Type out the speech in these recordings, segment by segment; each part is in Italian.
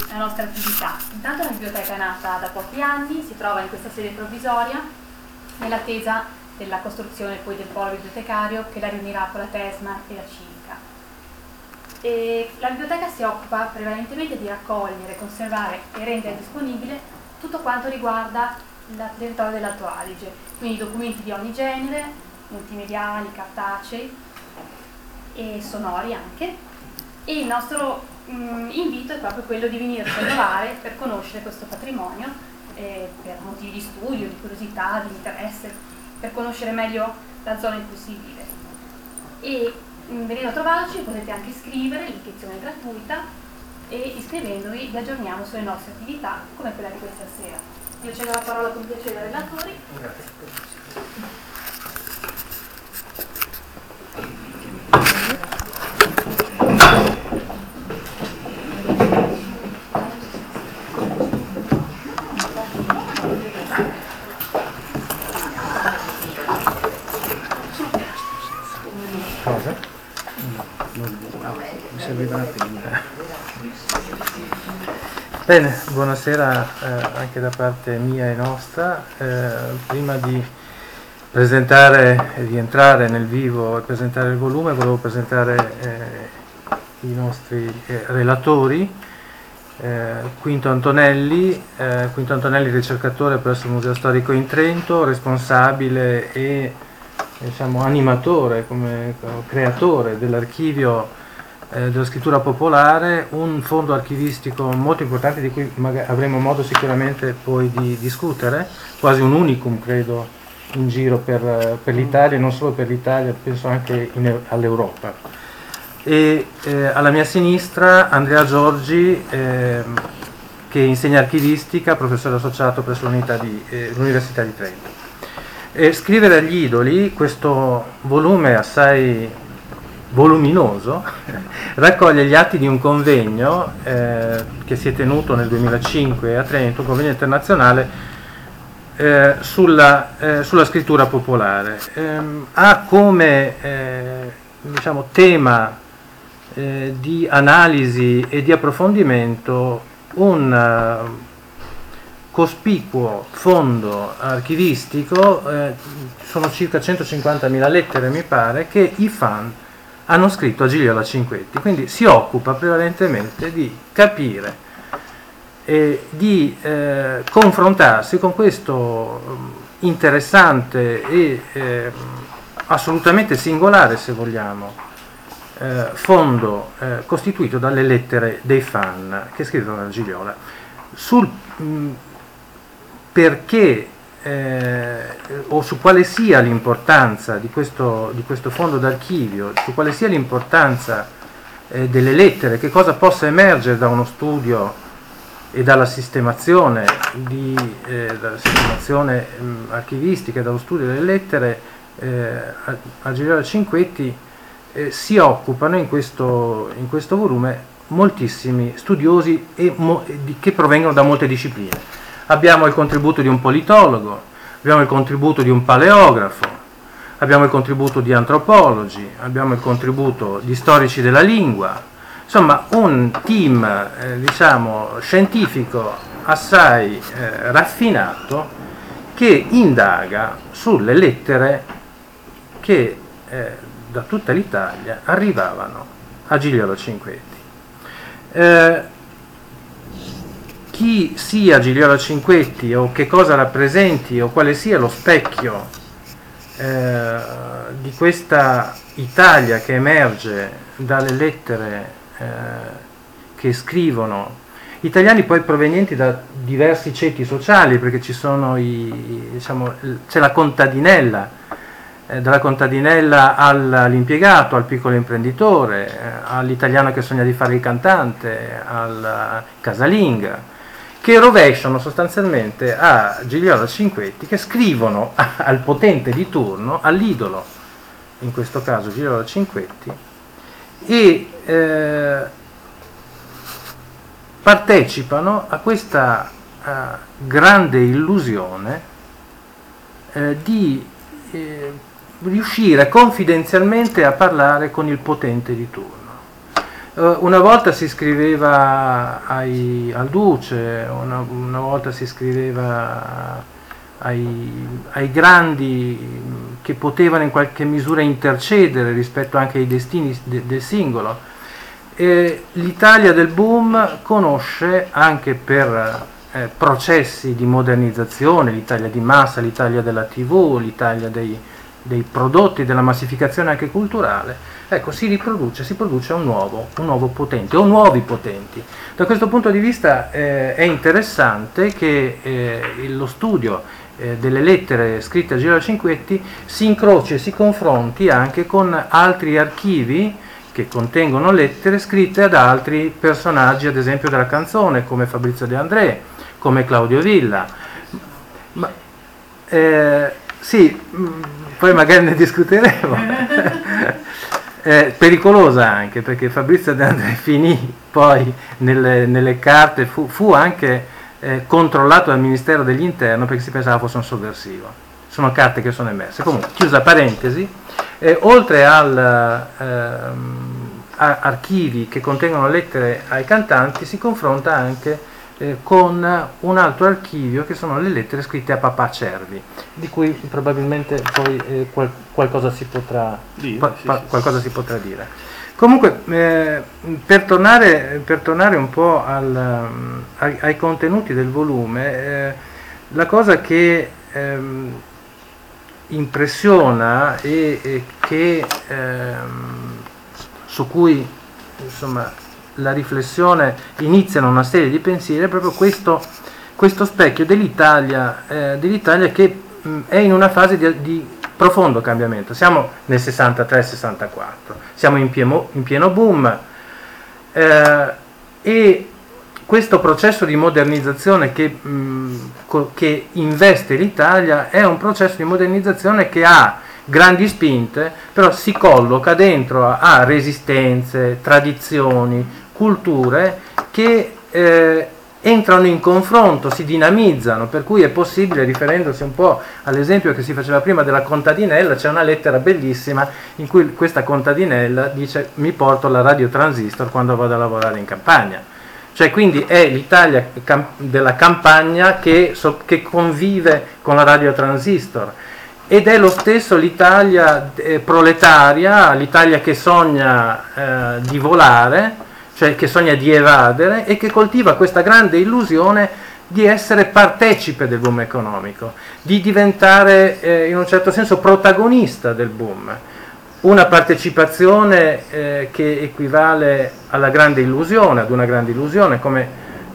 la nostra attività. Intanto la biblioteca è nata da pochi anni, si trova in questa sede provvisoria nell'attesa della costruzione poi del polo bibliotecario che la riunirà con la TESMA e la Civica. E la biblioteca si occupa prevalentemente di raccogliere, conservare e rendere disponibile tutto quanto riguarda il territorio dell'Alto Adige, quindi documenti di ogni genere, multimediali, cartacei e sonori anche, e il nostro invito è proprio quello di venire a trovare per conoscere questo patrimonio per motivi di studio, di curiosità, di interesse, per conoscere meglio la zona in cui si vive. E venendo a trovarci potete anche iscrivere, l'iscrizione è gratuita, e iscrivendovi vi aggiorniamo sulle nostre attività come quella di questa sera. Io cedo la parola con piacere ai relatori. Grazie. Bene, buonasera anche da parte mia e nostra. Prima di presentare e di entrare nel vivo e presentare il volume, volevo presentare i nostri relatori. Quinto Antonelli, ricercatore presso il Museo Storico in Trento, responsabile e animatore, come creatore dell'archivio della scrittura popolare, un fondo archivistico molto importante di cui avremo modo sicuramente poi di discutere, quasi un unicum credo in giro per l'Italia, e non solo per l'Italia, penso anche all'Europa. E alla mia sinistra Andrea Giorgi, che insegna archivistica, professore associato presso l'Università di Trento. Scrivere agli idoli, questo volume assai voluminoso, raccoglie gli atti di un convegno che si è tenuto nel 2005 a Trento, un convegno internazionale sulla scrittura popolare. Ha come tema di analisi e di approfondimento un cospicuo fondo archivistico, sono circa 150.000 lettere mi pare, che i fan hanno scritto a Gigliola Cinquetti, quindi si occupa prevalentemente di capire e di confrontarsi con questo interessante e assolutamente singolare, se vogliamo, fondo costituito dalle lettere dei fan che scrivono a Gigliola. Sul perché o su quale sia l'importanza di questo fondo d'archivio, su quale sia l'importanza delle lettere, che cosa possa emergere da uno studio e dalla sistemazione archivistica, dallo studio delle lettere, a Gigliola Cinquetti si occupano in questo volume moltissimi studiosi che provengono da molte discipline. Abbiamo il contributo di un politologo, abbiamo il contributo di un paleografo, abbiamo il contributo di antropologi, abbiamo il contributo di storici della lingua, insomma un team scientifico assai raffinato che indaga sulle lettere che da tutta l'Italia arrivavano a Gigliola Cinquetti. Chi sia Gigliola Cinquetti o che cosa rappresenti o quale sia lo specchio di questa Italia che emerge dalle lettere che scrivono italiani poi provenienti da diversi ceti sociali, perché ci sono c'è la contadinella, dalla contadinella all'impiegato, al piccolo imprenditore, all'italiano che sogna di fare il cantante, al casalinga, che rovesciano sostanzialmente a Gigliola Cinquetti, che scrivono al potente di turno, all'idolo, in questo caso Gigliola Cinquetti, e partecipano a questa grande illusione di riuscire confidenzialmente a parlare con il potente di turno. Una volta si scriveva al Duce, una volta si scriveva ai grandi che potevano in qualche misura intercedere rispetto anche ai destini del singolo. L'Italia del boom conosce anche per processi di modernizzazione, l'Italia di massa, l'Italia della TV, l'Italia dei prodotti, della massificazione anche culturale. Ecco, si produce un nuovo potente o nuovi potenti. Da questo punto di vista è interessante che lo studio delle lettere scritte a Girolamo Cinquetti si incroci e si confronti anche con altri archivi che contengono lettere scritte ad altri personaggi, ad esempio della canzone, come Fabrizio De André, come Claudio Villa. Sì, poi magari ne discuteremo. Pericolosa anche, perché Fabrizio De André finì poi nelle carte, fu anche controllato dal Ministero dell'Interno perché si pensava fosse un sovversivo. Sono carte che sono emerse. Comunque, chiusa parentesi, oltre a archivi che contengono lettere ai cantanti, si confronta anche con un altro archivio che sono le lettere scritte a Papà Cervi, di cui probabilmente poi qualcosa si potrà dire. Comunque, per tornare un po' ai contenuti del volume, la cosa che impressiona e che su cui insomma la riflessione iniziano una serie di pensieri è proprio questo specchio dell'Italia che è in una fase di profondo cambiamento. Siamo nel 63-64, siamo in pieno boom, e questo processo di modernizzazione che investe l'Italia è un processo di modernizzazione che ha grandi spinte, però si colloca dentro a resistenze, tradizioni, culture che entrano in confronto, si dinamizzano, per cui è possibile, riferendosi un po' all'esempio che si faceva prima della contadinella, c'è una lettera bellissima in cui questa contadinella dice: mi porto la radio transistor quando vado a lavorare in campagna. Cioè, quindi è l'Italia della campagna che convive con la radio transistor, ed è lo stesso l'Italia proletaria, l'Italia che sogna di volare, cioè che sogna di evadere e che coltiva questa grande illusione di essere partecipe del boom economico, di diventare in un certo senso protagonista del boom. Una partecipazione che equivale alla grande illusione, ad una grande illusione, come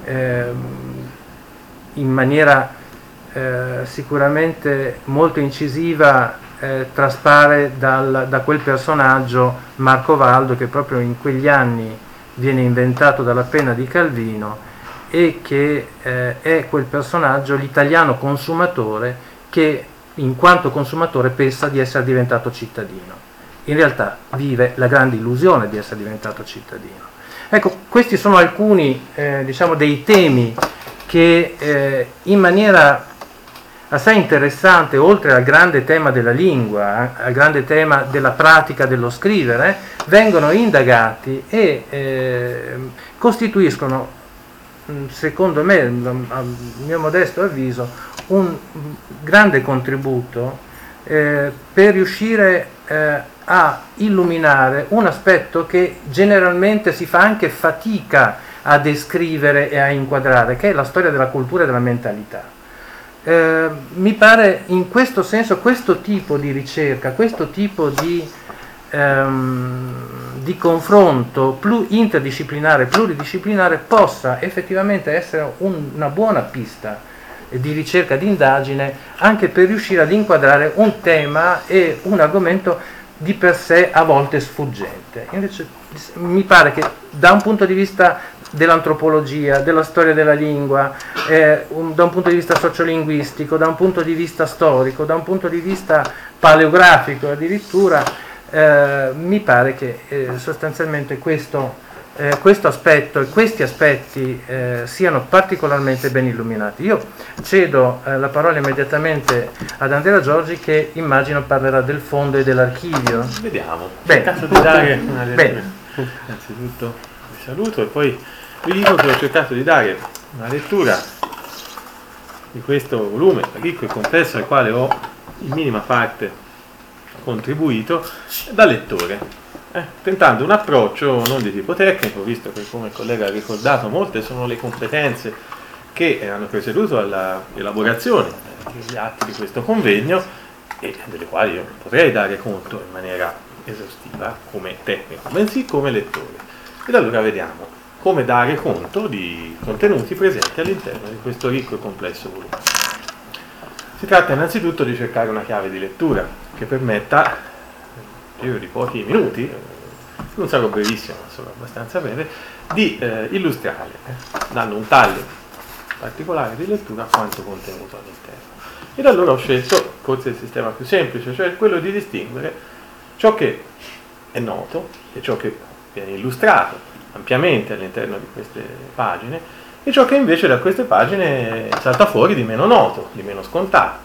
in maniera sicuramente molto incisiva traspare da quel personaggio Marco Valdo, che proprio in quegli anni viene inventato dalla penna di Calvino e che è quel personaggio, l'italiano consumatore, che in quanto consumatore pensa di essere diventato cittadino. In realtà vive la grande illusione di essere diventato cittadino. Ecco, questi sono alcuni diciamo dei temi che in maniera assai interessante, oltre al grande tema della lingua, al grande tema della pratica dello scrivere, vengono indagati e costituiscono, secondo me, a mio modesto avviso, un grande contributo per riuscire a illuminare un aspetto che generalmente si fa anche fatica a descrivere e a inquadrare, che è la storia della cultura e della mentalità. Mi pare in questo senso questo tipo di ricerca, questo tipo di confronto interdisciplinare, pluridisciplinare possa effettivamente essere una buona pista di ricerca, di indagine, anche per riuscire ad inquadrare un tema e un argomento di per sé a volte sfuggente. Invece mi pare che da un punto di vista dell'antropologia, della storia della lingua, da un punto di vista sociolinguistico, da un punto di vista storico, da un punto di vista paleografico addirittura, mi pare che sostanzialmente questo aspetto e questi aspetti siano particolarmente ben illuminati. Io cedo la parola immediatamente ad Andrea Giorgi, che immagino parlerà del fondo e dell'archivio. Vediamo. Bene. Cercato di dare una lettura. Innanzitutto saluto e poi vi dico che ho cercato di dare una lettura di questo volume ricco e complesso al quale ho in minima parte contribuito da lettore, tentando un approccio non di tipo tecnico, visto che, come il collega ha ricordato, molte sono le competenze che hanno presieduto alla elaborazione degli atti di questo convegno e delle quali io potrei dare conto in maniera esaustiva come tecnico, bensì come lettore. Ed allora vediamo come dare conto di contenuti presenti all'interno di questo ricco e complesso volume. Si tratta innanzitutto di cercare una chiave di lettura che permetta, nel giro di pochi minuti, non sarò brevissimo, ma sarò abbastanza breve, di illustrare, dando un taglio particolare di lettura, quanto contenuto all'interno. Ed allora ho scelto forse il sistema più semplice, cioè quello di distinguere ciò che è noto e ciò che viene illustrato ampiamente all'interno di queste pagine e ciò che invece da queste pagine salta fuori di meno noto, di meno scontato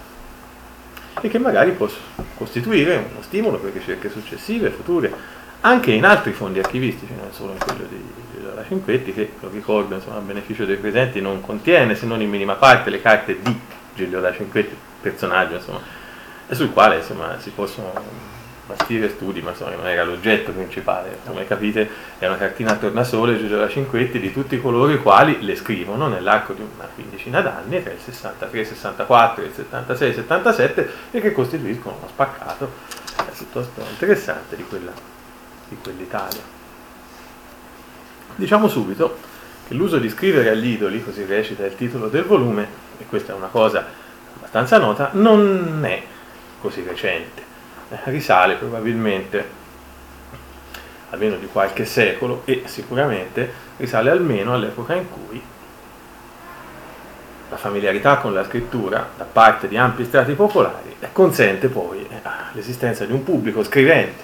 e che magari può costituire uno stimolo per ricerche successive, future, anche in altri fondi archivistici, non solo in quello di Gigliola Cinquetti, che, lo ricordo, insomma, a beneficio dei presenti, non contiene, se non in minima parte, le carte di Gigliola Cinquetti, personaggio, insomma, e sul quale, insomma, si possono bastire studi, ma insomma non era l'oggetto principale. Come capite è una cartina a tornasole, Gigliola Cinquetti, di tutti coloro i quali le scrivono nell'arco di una quindicina d'anni, tra il 63, 64, il 76, 77, e che costituiscono uno spaccato piuttosto interessante di quell'Italia. Diciamo subito che l'uso di scrivere agli idoli, così recita il titolo del volume, e questa è una cosa abbastanza nota, non è così recente. Risale probabilmente almeno di qualche secolo e sicuramente risale almeno all'epoca in cui la familiarità con la scrittura da parte di ampi strati popolari consente poi l'esistenza di un pubblico scrivente.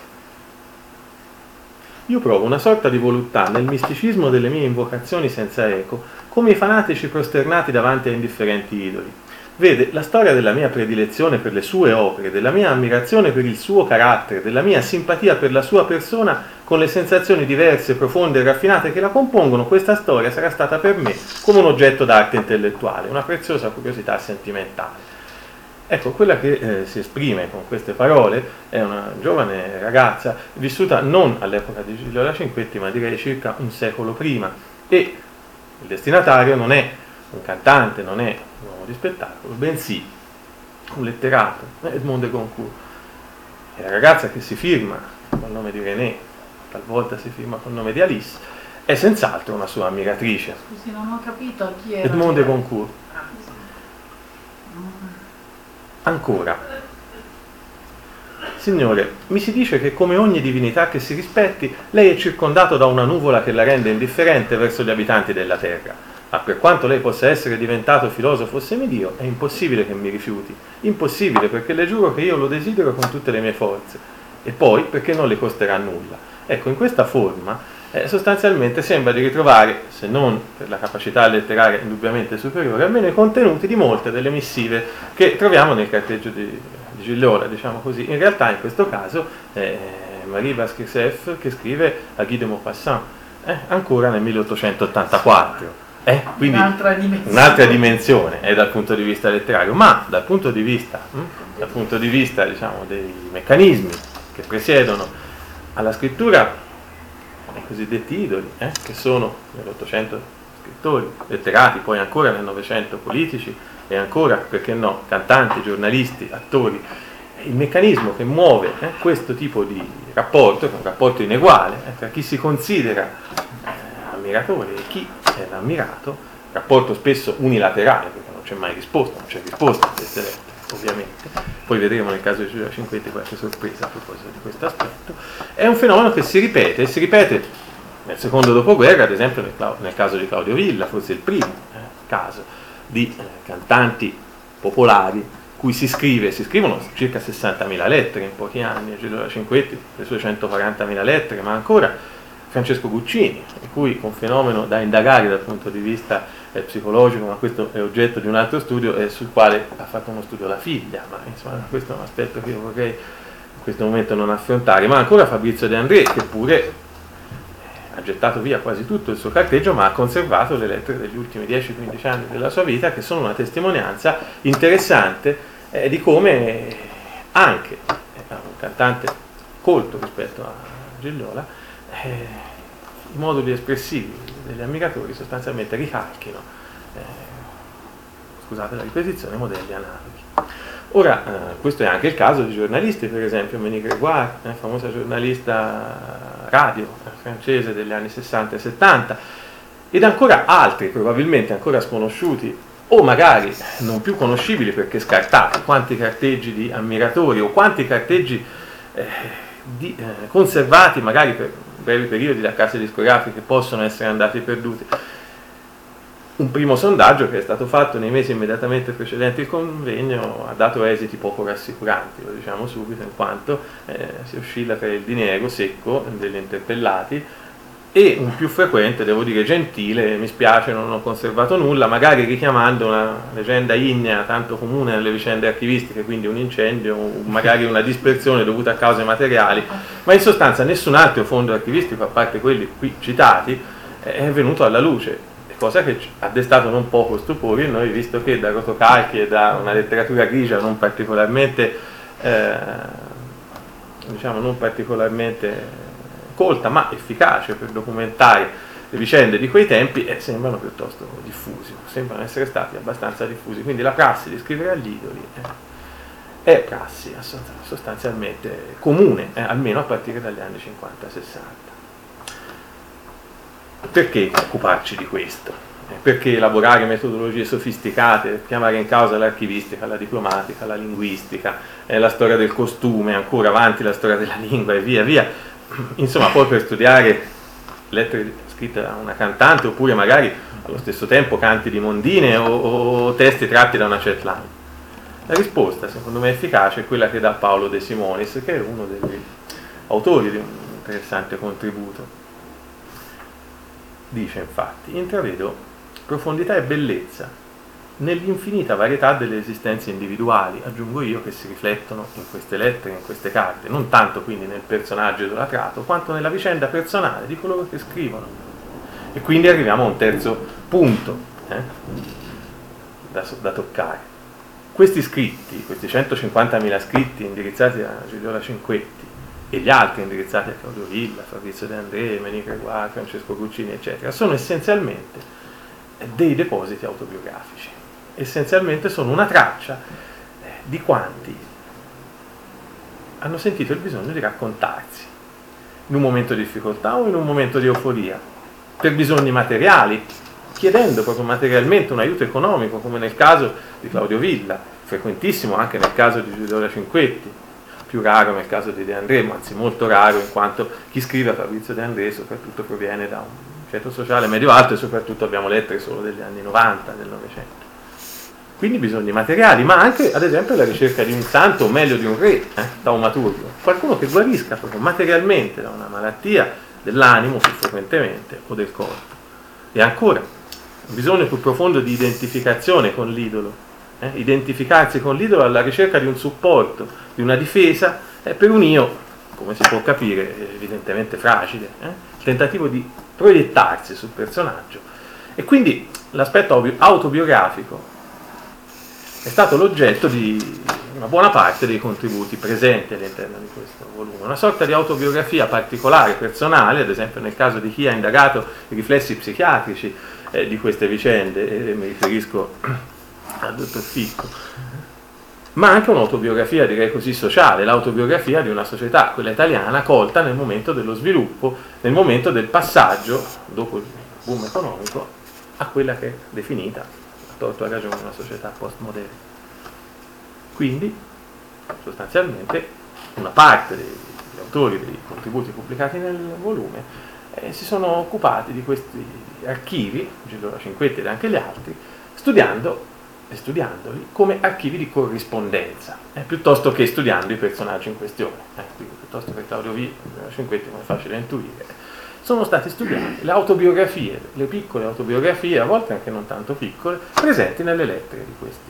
Io provo una sorta di voluttà nel misticismo delle mie invocazioni senza eco, come i fanatici prosternati davanti a indifferenti idoli. Vede, la storia della mia predilezione per le sue opere, della mia ammirazione per il suo carattere, della mia simpatia per la sua persona, con le sensazioni diverse, profonde e raffinate che la compongono, questa storia sarà stata per me come un oggetto d'arte intellettuale, una preziosa curiosità sentimentale. Ecco, quella che si esprime con queste parole è una giovane ragazza vissuta non all'epoca di Gigliola Cinquetti, ma direi circa un secolo prima, e il destinatario non è un cantante, non è un uomo di spettacolo, bensì un letterato, Edmond de Goncourt. È la ragazza che si firma col nome di René, talvolta si firma col nome di Alice, è senz'altro una sua ammiratrice. Scusi, non ho capito chi era. Edmond de Goncourt. Ancora. Signore, mi si dice che come ogni divinità che si rispetti, lei è circondato da una nuvola che la rende indifferente verso gli abitanti della terra. Ma per quanto lei possa essere diventato filosofo o semidio, è impossibile che mi rifiuti. Impossibile, perché le giuro che io lo desidero con tutte le mie forze. E poi perché non le costerà nulla. Ecco, in questa forma sostanzialmente sembra di ritrovare, se non per la capacità letteraria indubbiamente superiore, almeno i contenuti di molte delle missive che troviamo nel carteggio di Gigliola, diciamo così. In realtà in questo caso Marie Basquiat che scrive a Guy de Maupassant, ancora nel 1884. Quindi un'altra dimensione dal punto di vista letterario, ma dal punto di vista diciamo, dei meccanismi che presiedono alla scrittura, i cosiddetti idoli, che sono nell'Ottocento scrittori, letterati, poi ancora nel Novecento politici e ancora, perché no, cantanti, giornalisti, attori. Il meccanismo che muove questo tipo di rapporto, che è un rapporto ineguale tra chi si considera ammiratore e chi è l'ammirato, rapporto spesso unilaterale, perché non c'è mai risposta, non c'è risposta a queste lettere, ovviamente. Poi vedremo nel caso di Gigliola Cinquetti qualche sorpresa a proposito di questo aspetto. È un fenomeno che si ripete nel secondo dopoguerra, ad esempio nel caso di Claudio Villa, forse il primo caso di cantanti popolari cui si scrivono circa 60.000 lettere in pochi anni, Gigliola Cinquetti le sue 140.000 lettere, ma ancora Francesco Guccini, di cui un fenomeno da indagare dal punto di vista psicologico, ma questo è oggetto di un altro studio sul quale ha fatto uno studio la figlia, ma insomma questo è un aspetto che io vorrei in questo momento non affrontare, ma ancora Fabrizio De André, che pure ha gettato via quasi tutto il suo carteggio, ma ha conservato le lettere degli ultimi 10-15 anni della sua vita, che sono una testimonianza interessante di come anche un cantante colto rispetto a Giliola, i moduli espressivi degli ammiratori sostanzialmente ricalchino, scusate la ripetizione, modelli analoghi. Ora, questo è anche il caso di giornalisti, per esempio Monique Gregoire, famosa giornalista radio francese degli anni 60 e 70, ed ancora altri, probabilmente ancora sconosciuti, o magari non più conoscibili perché scartati. Quanti carteggi di ammiratori o quanti carteggi conservati magari per brevi periodi da case discografiche possono essere andati perduti. Un primo sondaggio che è stato fatto nei mesi immediatamente precedenti il convegno ha dato esiti poco rassicuranti, lo diciamo subito, in quanto si oscilla tra il diniego secco degli interpellati e un più frequente, devo dire gentile, mi spiace non ho conservato nulla, magari richiamando una leggenda ignea tanto comune nelle vicende archivistiche, quindi un incendio, magari una dispersione dovuta a cause materiali, ma in sostanza nessun altro fondo archivistico, a parte quelli qui citati, è venuto alla luce. Cosa che ha destato non poco stupore in noi, visto che da rotocalchi e da una letteratura grigia non particolarmente colta ma efficace per documentare le vicende di quei tempi, sembrano piuttosto diffusi, sembrano essere stati abbastanza diffusi. Quindi la prassi di scrivere agli idoli è prassi sostanzialmente comune, almeno a partire dagli anni 50-60. Perché occuparci di questo? Perché elaborare metodologie sofisticate, chiamare in causa l'archivistica, la diplomatica, la linguistica, la storia del costume, ancora avanti la storia della lingua e via via. Insomma, poi per studiare lettere scritte da una cantante, oppure magari allo stesso tempo canti di mondine o testi tratti da una chatline. La risposta, secondo me efficace, è quella che dà Paolo De Simonis, che è uno degli autori di un interessante contributo. Dice infatti: intravedo profondità e bellezza nell'infinita varietà delle esistenze individuali, aggiungo io, che si riflettono in queste lettere, in queste carte, non tanto quindi nel personaggio idolatrato, quanto nella vicenda personale di coloro che scrivono. E quindi arriviamo a un terzo punto da toccare. Questi scritti, questi 150.000 scritti indirizzati a Giliola Cinquetti, e gli altri indirizzati a Claudio Villa, Fabrizio De André, Monique Gregoire, Francesco Guccini, eccetera, sono essenzialmente dei depositi autobiografici. Essenzialmente sono una traccia di quanti hanno sentito il bisogno di raccontarsi in un momento di difficoltà o in un momento di euforia, per bisogni materiali, chiedendo proprio materialmente un aiuto economico, come nel caso di Claudio Villa, frequentissimo anche nel caso di Giliola Cinquetti, più raro nel caso di De André, ma anzi molto raro, in quanto chi scrive a Fabrizio De André soprattutto proviene da un ceto sociale medio-alto e soprattutto abbiamo lettere solo degli anni 90 del Novecento. Quindi bisogni materiali, ma anche ad esempio la ricerca di un santo, o meglio di un re, taumaturgo, qualcuno che guarisca proprio materialmente da una malattia dell'animo più frequentemente o del corpo. E ancora, un bisogno più profondo di identificazione con l'idolo, identificarsi con l'idolo alla ricerca di un supporto, di una difesa per un io, come si può capire, evidentemente fragile, il tentativo di proiettarsi sul personaggio. E quindi l'aspetto autobiografico è stato l'oggetto di una buona parte dei contributi presenti all'interno di questo volume, una sorta di autobiografia particolare, personale, ad esempio nel caso di chi ha indagato i riflessi psichiatrici di queste vicende, e mi riferisco al dottor Ficco, ma anche un'autobiografia, direi così, sociale, l'autobiografia di una società, quella italiana, colta nel momento dello sviluppo, nel momento del passaggio, dopo il boom economico, a quella che è definita, a torto a ragione, una società postmoderna. Quindi, sostanzialmente, una parte degli autori dei contributi pubblicati nel volume si sono occupati di questi archivi, Giliola Cinquetti ed anche gli altri, studiandoli come archivi di corrispondenza, piuttosto che studiando i personaggi in questione. Quindi, piuttosto che Claudio Villa, Cinquetti, come è facile intuire, sono stati studiati le autobiografie, le piccole autobiografie, a volte anche non tanto piccole, presenti nelle lettere di questi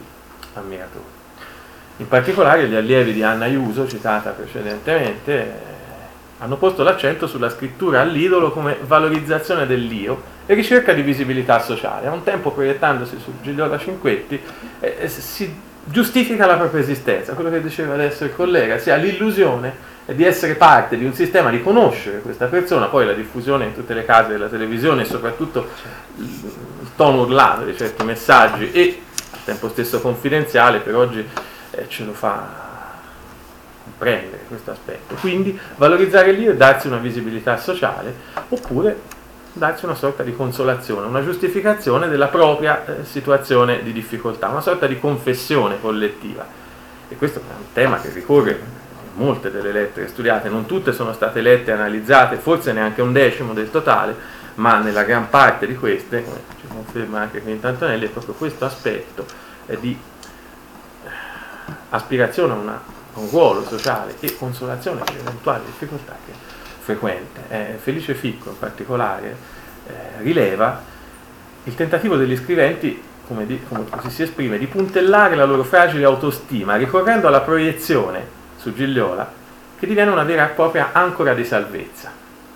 ammiratori. In particolare gli allievi di Anna Iuso, citata precedentemente, hanno posto l'accento sulla scrittura all'idolo come valorizzazione dell'io e ricerca di visibilità sociale. A un tempo, proiettandosi su Gigliola Cinquetti, si giustifica la propria esistenza, quello che diceva adesso il collega, si ha l'illusione di essere parte di un sistema, di conoscere questa persona, poi la diffusione in tutte le case della televisione e soprattutto il tono urlato di certi messaggi e al tempo stesso confidenziale per oggi ce lo fa comprendere questo aspetto. Quindi valorizzare l'io e darsi una visibilità sociale, oppure darsi una sorta di consolazione, una giustificazione della propria situazione di difficoltà, una sorta di confessione collettiva. E questo è un tema che ricorre in molte delle lettere studiate, non tutte sono state lette e analizzate, forse neanche un decimo del totale, ma nella gran parte di queste, come ci conferma anche Quinto Antonelli, è proprio questo aspetto di aspirazione a un ruolo sociale e consolazione per eventuali difficoltà che è frequente. Felice Ficco in particolare rileva il tentativo degli scriventi, come così si esprime, di puntellare la loro fragile autostima ricorrendo alla proiezione su Gigliola, che diviene una vera e propria ancora di salvezza.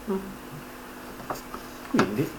Quindi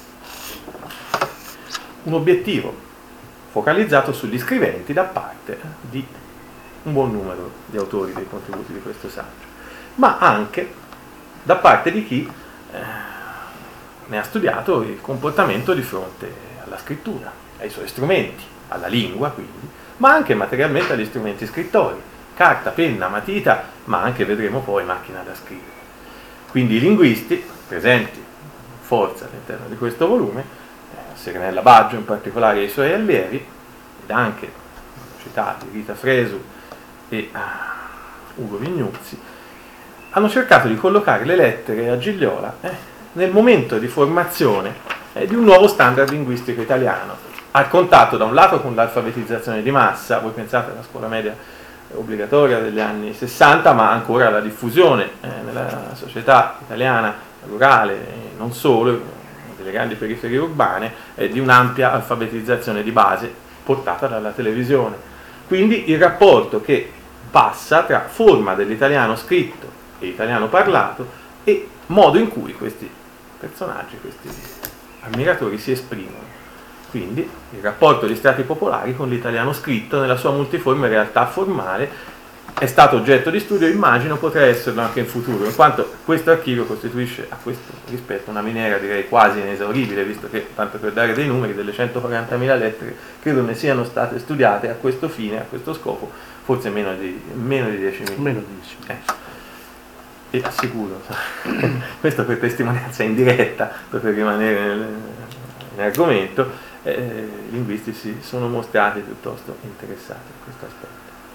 un obiettivo focalizzato sugli scriventi da parte di un buon numero di autori dei contributi di questo saggio, ma anche da parte di chi ne ha studiato il comportamento di fronte alla scrittura, ai suoi strumenti, alla lingua quindi, ma anche materialmente agli strumenti scrittori, carta, penna, matita, ma anche, vedremo poi, macchina da scrivere. Quindi i linguisti, presenti in forza all'interno di questo volume, Serenella Baggio in particolare e i suoi allievi, ed anche citati Rita Fresu e Ugo Vignuzzi, hanno cercato di collocare le lettere a Gigliola nel momento di formazione di un nuovo standard linguistico italiano, al contatto da un lato con l'alfabetizzazione di massa, voi pensate alla scuola media obbligatoria degli anni 60, ma ancora alla diffusione nella società italiana rurale e non solo, delle grandi periferie urbane, di un'ampia alfabetizzazione di base portata dalla televisione. Quindi il rapporto che passa tra forma dell'italiano scritto e italiano parlato e modo in cui questi personaggi, questi ammiratori si esprimono. Quindi il rapporto di strati popolari con l'italiano scritto nella sua multiforme realtà formale è stato oggetto di studio e immagino potrà esserlo anche in futuro, in quanto questo archivio costituisce a questo rispetto una miniera direi quasi inesauribile, visto che, tanto per dare dei numeri, delle 140.000 lettere credo ne siano state studiate a questo fine, a questo scopo, forse meno di 10.000. Meno di 10.000. E assicuro, questo per testimonianza indiretta, per rimanere nell'argomento, i linguisti si sono mostrati piuttosto interessati a questo aspetto.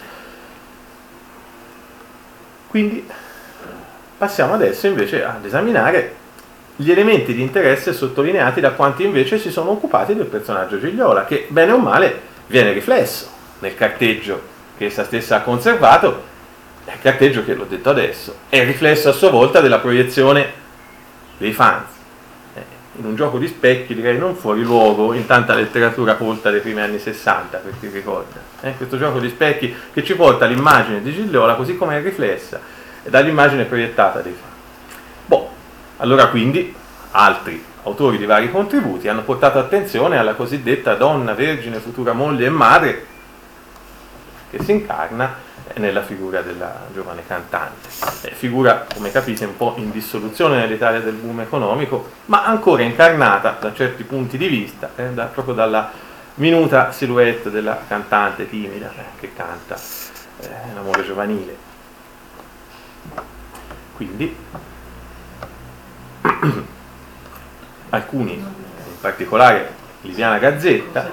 Quindi passiamo adesso invece ad esaminare gli elementi di interesse sottolineati da quanti invece si sono occupati del personaggio Gigliola, che bene o male viene riflesso nel carteggio che essa stessa ha conservato, il carteggio che l'ho detto adesso è riflesso a sua volta della proiezione dei fans, in un gioco di specchi direi non fuori luogo in tanta letteratura colta dei primi anni 60, per chi ricorda. Questo gioco di specchi che ci porta all'immagine di Gigliola così come è riflessa dall'immagine proiettata dei fan. Allora quindi altri autori di vari contributi hanno portato attenzione alla cosiddetta donna vergine, futura moglie e madre, che si incarna nella figura della giovane cantante. Figura, come capite, un po' in dissoluzione nell'Italia del boom economico, ma ancora incarnata da certi punti di vista, proprio dalla minuta silhouette della cantante timida che canta l'amore giovanile. Quindi alcuni, in particolare Liviana Gazzetta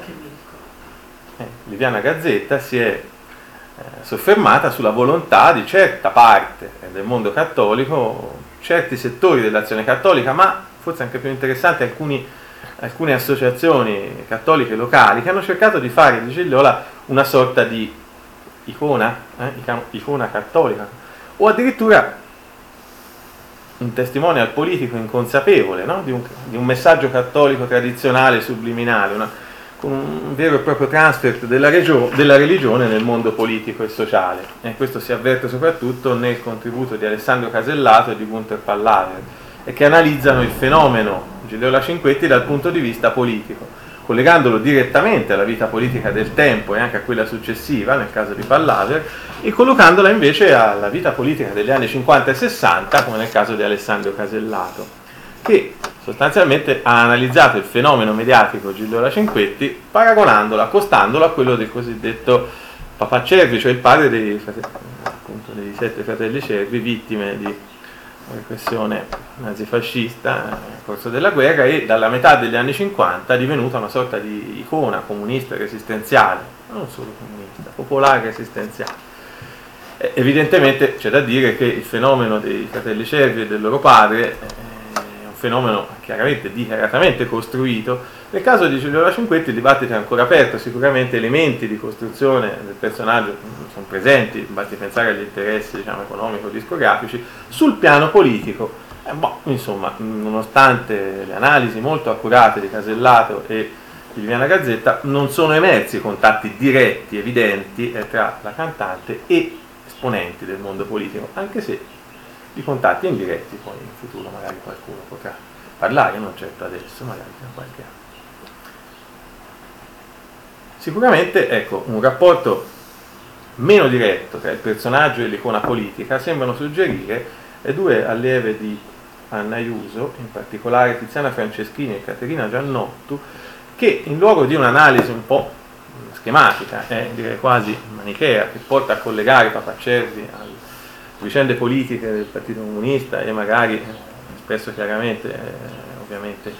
si è soffermata sulla volontà di certa parte del mondo cattolico, certi settori dell'azione cattolica, ma forse anche più interessante alcune associazioni cattoliche locali che hanno cercato di fare di Gigliola una sorta di icona cattolica, o addirittura un testimonial politico inconsapevole, no? di un messaggio cattolico tradizionale subliminale, con un vero e proprio transfer della religione nel mondo politico e sociale, e questo si avverte soprattutto nel contributo di Alessandro Casellato e di Gunther Pallaver, e che analizzano il fenomeno Gigliola Cinquetti dal punto di vista politico, collegandolo direttamente alla vita politica del tempo e anche a quella successiva, nel caso di Pallaver, e collocandola invece alla vita politica degli anni 50 e 60, come nel caso di Alessandro Casellato, che sostanzialmente ha analizzato il fenomeno mediatico Gigliola Cinquetti paragonandolo, accostandolo a quello del cosiddetto Papà Cervi, cioè il padre dei 7 fratelli Cervi, vittime di repressione nazifascista nel corso della guerra, e dalla metà degli anni 50 è divenuta una sorta di icona comunista resistenziale, non solo comunista, popolare resistenziale. Evidentemente c'è da dire che il fenomeno dei fratelli Cervi e del loro padre fenomeno chiaramente dichiaratamente costruito. Nel caso di Gigliola Cinquetti il dibattito è ancora aperto, sicuramente elementi di costruzione del personaggio sono presenti, basti pensare agli interessi, diciamo, economico-discografici. Sul piano politico, insomma, nonostante le analisi molto accurate di Casellato e di Viviana Gazzetta, non sono emersi contatti diretti, evidenti, tra la cantante e esponenti del mondo politico, anche se di contatti indiretti poi in futuro magari qualcuno potrà parlare, non certo adesso, magari tra qualche anno. Sicuramente, ecco, un rapporto meno diretto tra il personaggio e l'icona politica sembrano suggerire le due allieve di Anna Iuso, in particolare Tiziana Franceschini e Caterina Giannottu, che in luogo di un'analisi un po' schematica, direi quasi manichea, che porta a collegare Papà Cervi alle vicende politiche del Partito Comunista e magari espresso chiaramente, ovviamente,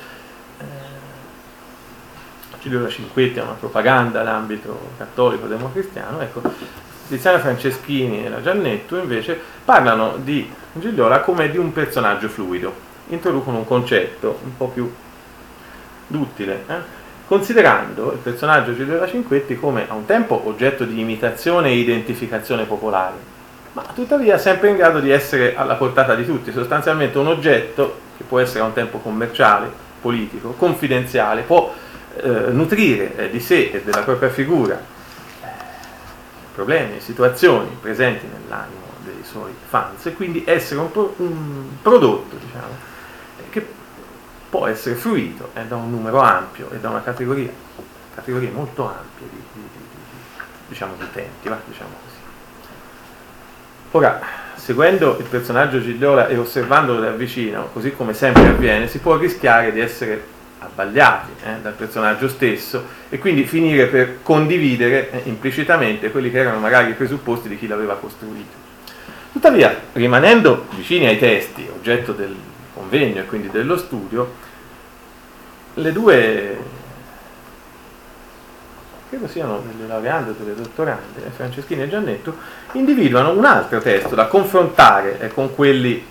Gigliola Cinquetti è una propaganda all'ambito cattolico democristiano. Ecco, Tiziana Franceschini e la Giannettu invece parlano di Gigliola come di un personaggio fluido, introducono un concetto un po' più duttile, considerando il personaggio Gigliola Cinquetti come a un tempo oggetto di imitazione e identificazione popolare, ma tuttavia sempre in grado di essere alla portata di tutti, sostanzialmente un oggetto che può essere a un tempo commerciale, politico, confidenziale, può nutrire di sé e della propria figura problemi e situazioni presenti nell'animo dei suoi fans, e quindi essere un prodotto, diciamo, che può essere fruito da un numero ampio e da una categorie molto ampie di utenti, diciamo così. Ora, seguendo il personaggio Gigliola e osservandolo da vicino, così come sempre avviene, si può rischiare di essere abbagliati dal personaggio stesso e quindi finire per condividere implicitamente quelli che erano magari i presupposti di chi l'aveva costruito. Tuttavia, rimanendo vicini ai testi, oggetto del convegno e quindi dello studio, le due, credo siano delle laureande o delle dottorande, Franceschini e Giannettu, individuano un altro testo da confrontare con quelli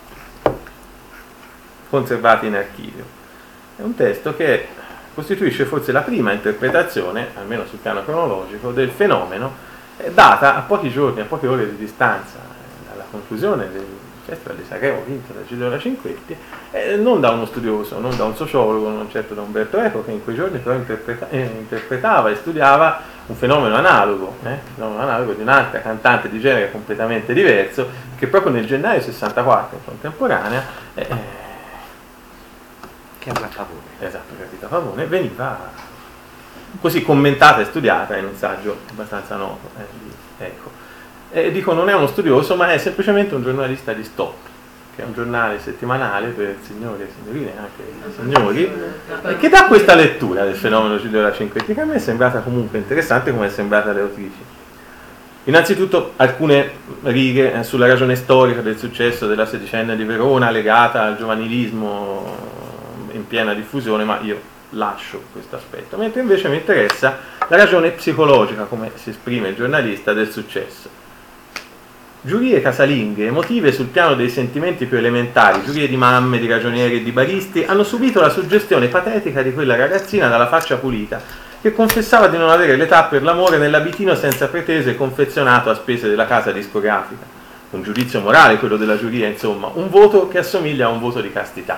conservati in archivio. È un testo che costituisce forse la prima interpretazione, almeno sul piano cronologico, del fenomeno, data a pochi giorni, a poche ore di distanza dalla conclusione del Festival di Sanremo vinto da Gigliola Cinquetti, non da uno studioso, non da un sociologo, non certo da Umberto Eco, che in quei giorni però interpretava e studiava un fenomeno analogo di un'altra cantante di genere completamente diverso, che proprio nel gennaio 64, in contemporanea, che è Rita Pavone. Esatto, che Rita Pavone veniva così commentata e studiata in un saggio abbastanza noto di Eco. Dico, non è uno studioso, ma è semplicemente un giornalista di Stop, che è un giornale settimanale per signori e signorine, anche i signori, che dà questa lettura del fenomeno Gigliola Cinquetti, che a me è sembrata comunque interessante, come è sembrata alle autrici. Innanzitutto alcune righe sulla ragione storica del successo della sedicenne di Verona, legata al giovanilismo in piena diffusione, ma io lascio questo aspetto, mentre invece mi interessa la ragione psicologica, come si esprime il giornalista, del successo. Giurie casalinghe, emotive sul piano dei sentimenti più elementari, giurie di mamme, di ragionieri e di baristi, hanno subito la suggestione patetica di quella ragazzina dalla faccia pulita, che confessava di non avere l'età per l'amore nell'abitino senza pretese confezionato a spese della casa discografica. Un giudizio morale quello della giuria, insomma, un voto che assomiglia a un voto di castità.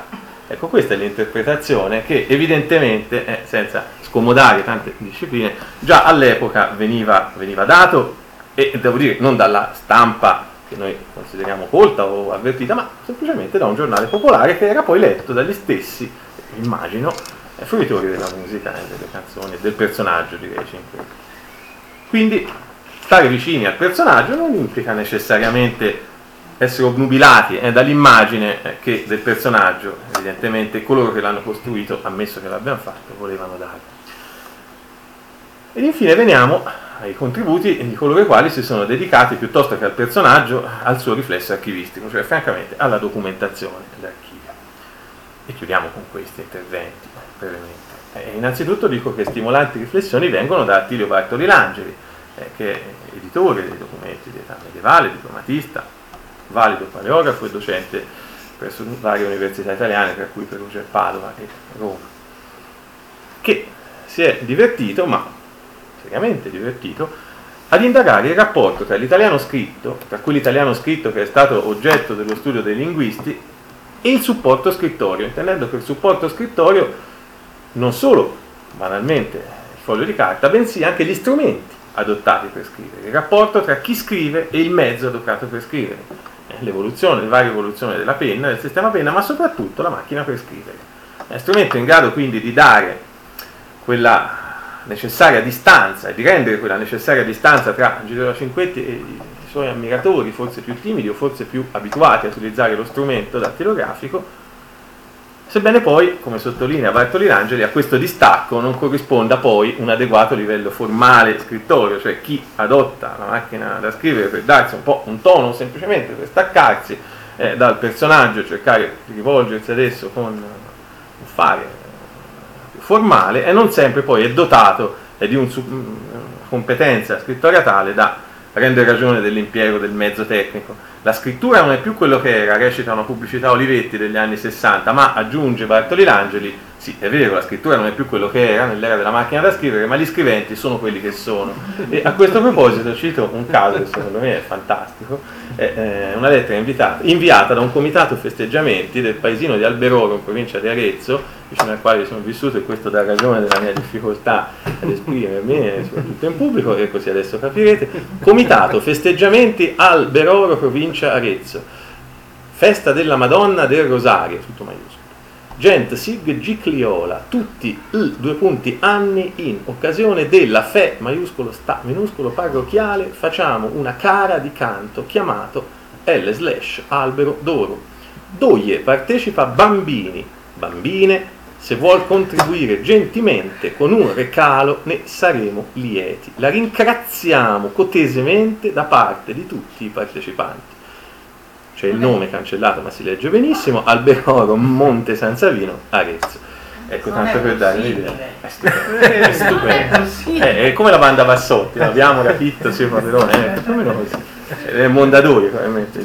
Ecco, questa è l'interpretazione che evidentemente, senza scomodare tante discipline, già all'epoca veniva dato, e devo dire non dalla stampa che noi consideriamo colta o avvertita, ma semplicemente da un giornale popolare che era poi letto dagli stessi, immagino, fruitori della musica, delle canzoni, del personaggio, direi. Quindi stare vicini al personaggio non implica necessariamente essere obnubilati dall'immagine che del personaggio, evidentemente coloro che l'hanno costruito, ammesso che l'abbiano fatto, volevano dare. Ed infine veniamo ai contributi di coloro i quali si sono dedicati piuttosto che al personaggio al suo riflesso archivistico, cioè francamente alla documentazione dell'archivio. E chiudiamo con questi interventi brevemente. Innanzitutto dico che stimolanti riflessioni vengono da Attilio Bartoli Langeli, che è editore dei documenti di età medievale, diplomatista, valido paleografo e docente presso varie università italiane, tra cui Perugia e Padova e Roma, che si è divertito, ma seriamente divertito, ad indagare il rapporto tra l'italiano scritto, tra quell'italiano scritto che è stato oggetto dello studio dei linguisti, e il supporto scrittorio, intendendo per supporto scrittorio non solo banalmente il foglio di carta, bensì anche gli strumenti adottati per scrivere, il rapporto tra chi scrive e il mezzo adottato per scrivere, l'evoluzione, le varie evoluzioni della penna, del sistema penna, ma soprattutto la macchina per scrivere. È uno strumento in grado quindi di dare quella necessaria distanza e di rendere quella necessaria distanza tra Gigliola Cinquetti e i suoi ammiratori, forse più timidi o forse più abituati a utilizzare lo strumento dattilografico, sebbene poi, come sottolinea Bartoli Langeli, a questo distacco non corrisponda poi un adeguato livello formale scrittorio, cioè chi adotta la macchina da scrivere per darsi un po' un tono, semplicemente per staccarsi dal personaggio, cercare di rivolgersi adesso con un fare più formale, e non sempre poi è dotato di una competenza scrittoria tale da rendere ragione dell'impiego del mezzo tecnico. La scrittura non è più quello che era, recita una pubblicità Olivetti degli anni 60, ma aggiunge Bartoli Langeli, sì, è vero, la scrittura non è più quello che era nell'era della macchina da scrivere, ma gli scriventi sono quelli che sono. E a questo proposito cito un caso che secondo me è fantastico, una lettera inviata da un comitato festeggiamenti del paesino di Alberoro, in provincia di Arezzo, vicino al quale sono vissuto, e questo dà ragione della mia difficoltà ad esprimermi, soprattutto in pubblico, e così adesso capirete. Comitato festeggiamenti Alberoro, provincia Arezzo, festa della Madonna del Rosario, tutto maiuscolo. Gent sig Gicliola, tutti anni in occasione della fe maiuscolo sta minuscolo parrocchiale facciamo una cara di canto chiamato L/albero d'oro. Doie partecipa bambini, bambine, se vuol contribuire gentilmente con un recalo ne saremo lieti. La ringraziamo cortesemente da parte di tutti i partecipanti. C'è il nome cancellato ma si legge benissimo, Alberoro, Monte San Savino, Arezzo. Ecco, tanto per dare un'idea. È stupendo. È come la banda Bassotti, abbiamo capito, sì, più o meno così. È Mondadori, probabilmente.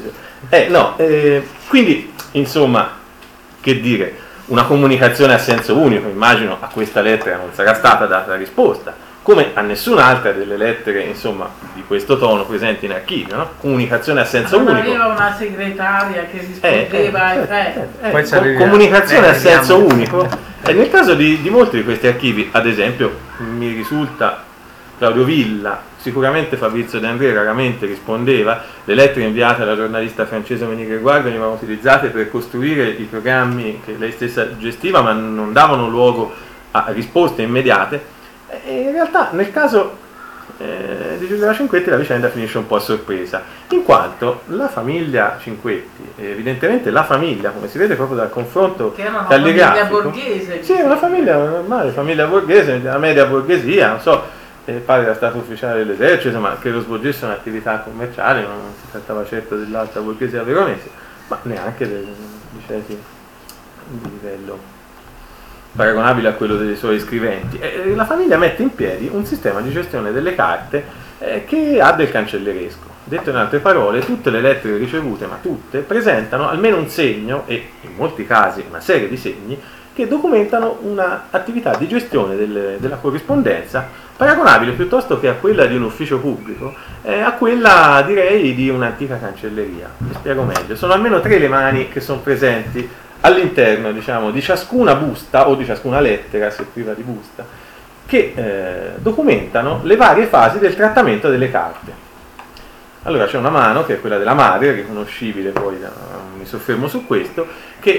Quindi, insomma, che dire, una comunicazione a senso unico, immagino a questa lettera non sarà stata data risposta, come a nessun'altra delle lettere, insomma, di questo tono presenti in archivio, no? Comunicazione a senso unico. Aveva una segretaria che rispondeva ai comunicazione a senso unico. E nel caso di molti di questi archivi, ad esempio, mi risulta Claudio Villa, sicuramente Fabrizio De André raramente rispondeva, le lettere inviate alla giornalista francese Monique Gregoire venivano utilizzate per costruire i programmi che lei stessa gestiva, ma non davano luogo a risposte immediate. E in realtà nel caso di Gigliola Cinquetti la vicenda finisce un po' a sorpresa, in quanto la famiglia Cinquetti, evidentemente la famiglia, come si vede proprio dal confronto calligrafico, borghese, sì, una famiglia normale, famiglia borghese, la media borghesia, non so, il padre era stato ufficiale dell'esercito, ma che lo svolgesse un'attività commerciale, non si trattava certo dell'alta borghesia veronese, ma neanche dei ceti di livello paragonabile a quello dei suoi scriventi. La famiglia mette in piedi un sistema di gestione delle carte che ha del cancelleresco. Detto in altre parole, tutte le lettere ricevute, ma tutte, presentano almeno un segno, e in molti casi una serie di segni, che documentano un'attività di gestione della corrispondenza paragonabile piuttosto che a quella di un ufficio pubblico, a quella, direi, di un'antica cancelleria. Mi spiego meglio. Sono almeno 3 le mani che sono presenti all'interno, diciamo, di ciascuna busta o di ciascuna lettera, se priva di busta, che documentano le varie fasi del trattamento delle carte. Allora c'è una mano, che è quella della madre, riconoscibile, poi mi soffermo su questo, che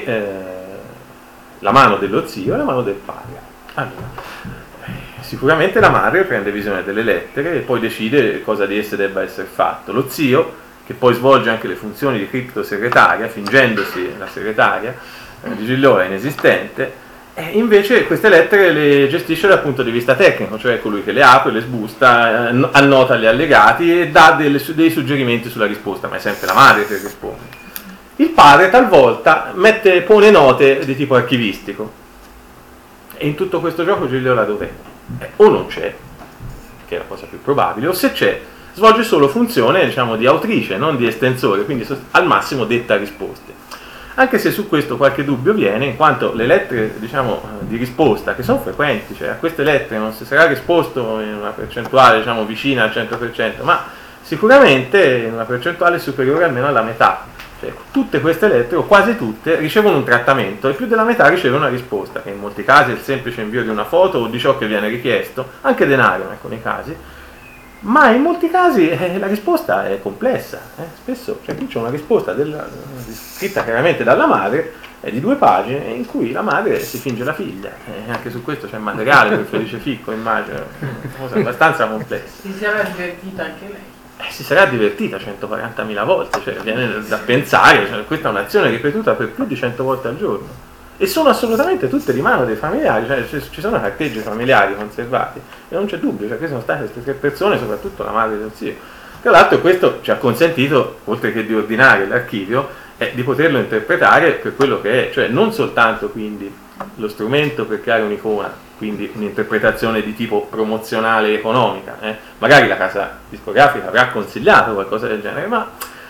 la mano dello zio e la mano del padre. Allora, sicuramente la madre prende visione delle lettere e poi decide cosa di esse debba essere fatto. Lo zio, che poi svolge anche le funzioni di criptosegretaria, fingendosi la segretaria di Gigliola inesistente, invece queste lettere le gestisce dal punto di vista tecnico, cioè colui che le apre, le sbusta, annota gli allegati e dà dei suggerimenti sulla risposta, ma è sempre la madre che risponde. Il padre talvolta pone note di tipo archivistico, e in tutto questo gioco Gigliola dov'è? O non c'è, che è la cosa più probabile, o se c'è svolge solo funzione, diciamo, di autrice, non di estensore, quindi al massimo detta risposte. Anche se su questo qualche dubbio viene, in quanto le lettere, diciamo, di risposta, che sono frequenti, cioè a queste lettere non si sarà risposto in una percentuale, diciamo, vicina al 100%, ma sicuramente in una percentuale superiore almeno alla metà. Cioè, tutte queste lettere, o quasi tutte, ricevono un trattamento e più della metà riceve una risposta, che in molti casi è il semplice invio di una foto o di ciò che viene richiesto, anche denaro in alcuni casi, ma in molti casi la risposta è complessa. Spesso, cioè, qui c'è una risposta scritta chiaramente dalla madre, di 2 pagine, in cui la madre si finge la figlia, anche su questo c'è materiale per Felice Ficco, immagino, una cosa abbastanza complessa. Si sarà divertita anche lei? Si sarà divertita 140.000 volte, cioè viene da pensare, cioè, questa è un'azione ripetuta per più di 100 volte al giorno. E sono assolutamente tutte di mano dei familiari, cioè ci sono carteggi familiari conservati e non c'è dubbio, cioè, che sono state queste 3 persone, soprattutto la madre del zio. Tra l'altro questo ci ha consentito, oltre che di ordinare l'archivio, di poterlo interpretare per quello che è, cioè non soltanto quindi lo strumento per creare un'icona, quindi un'interpretazione di tipo promozionale e economica, magari la casa discografica avrà consigliato qualcosa del genere, ma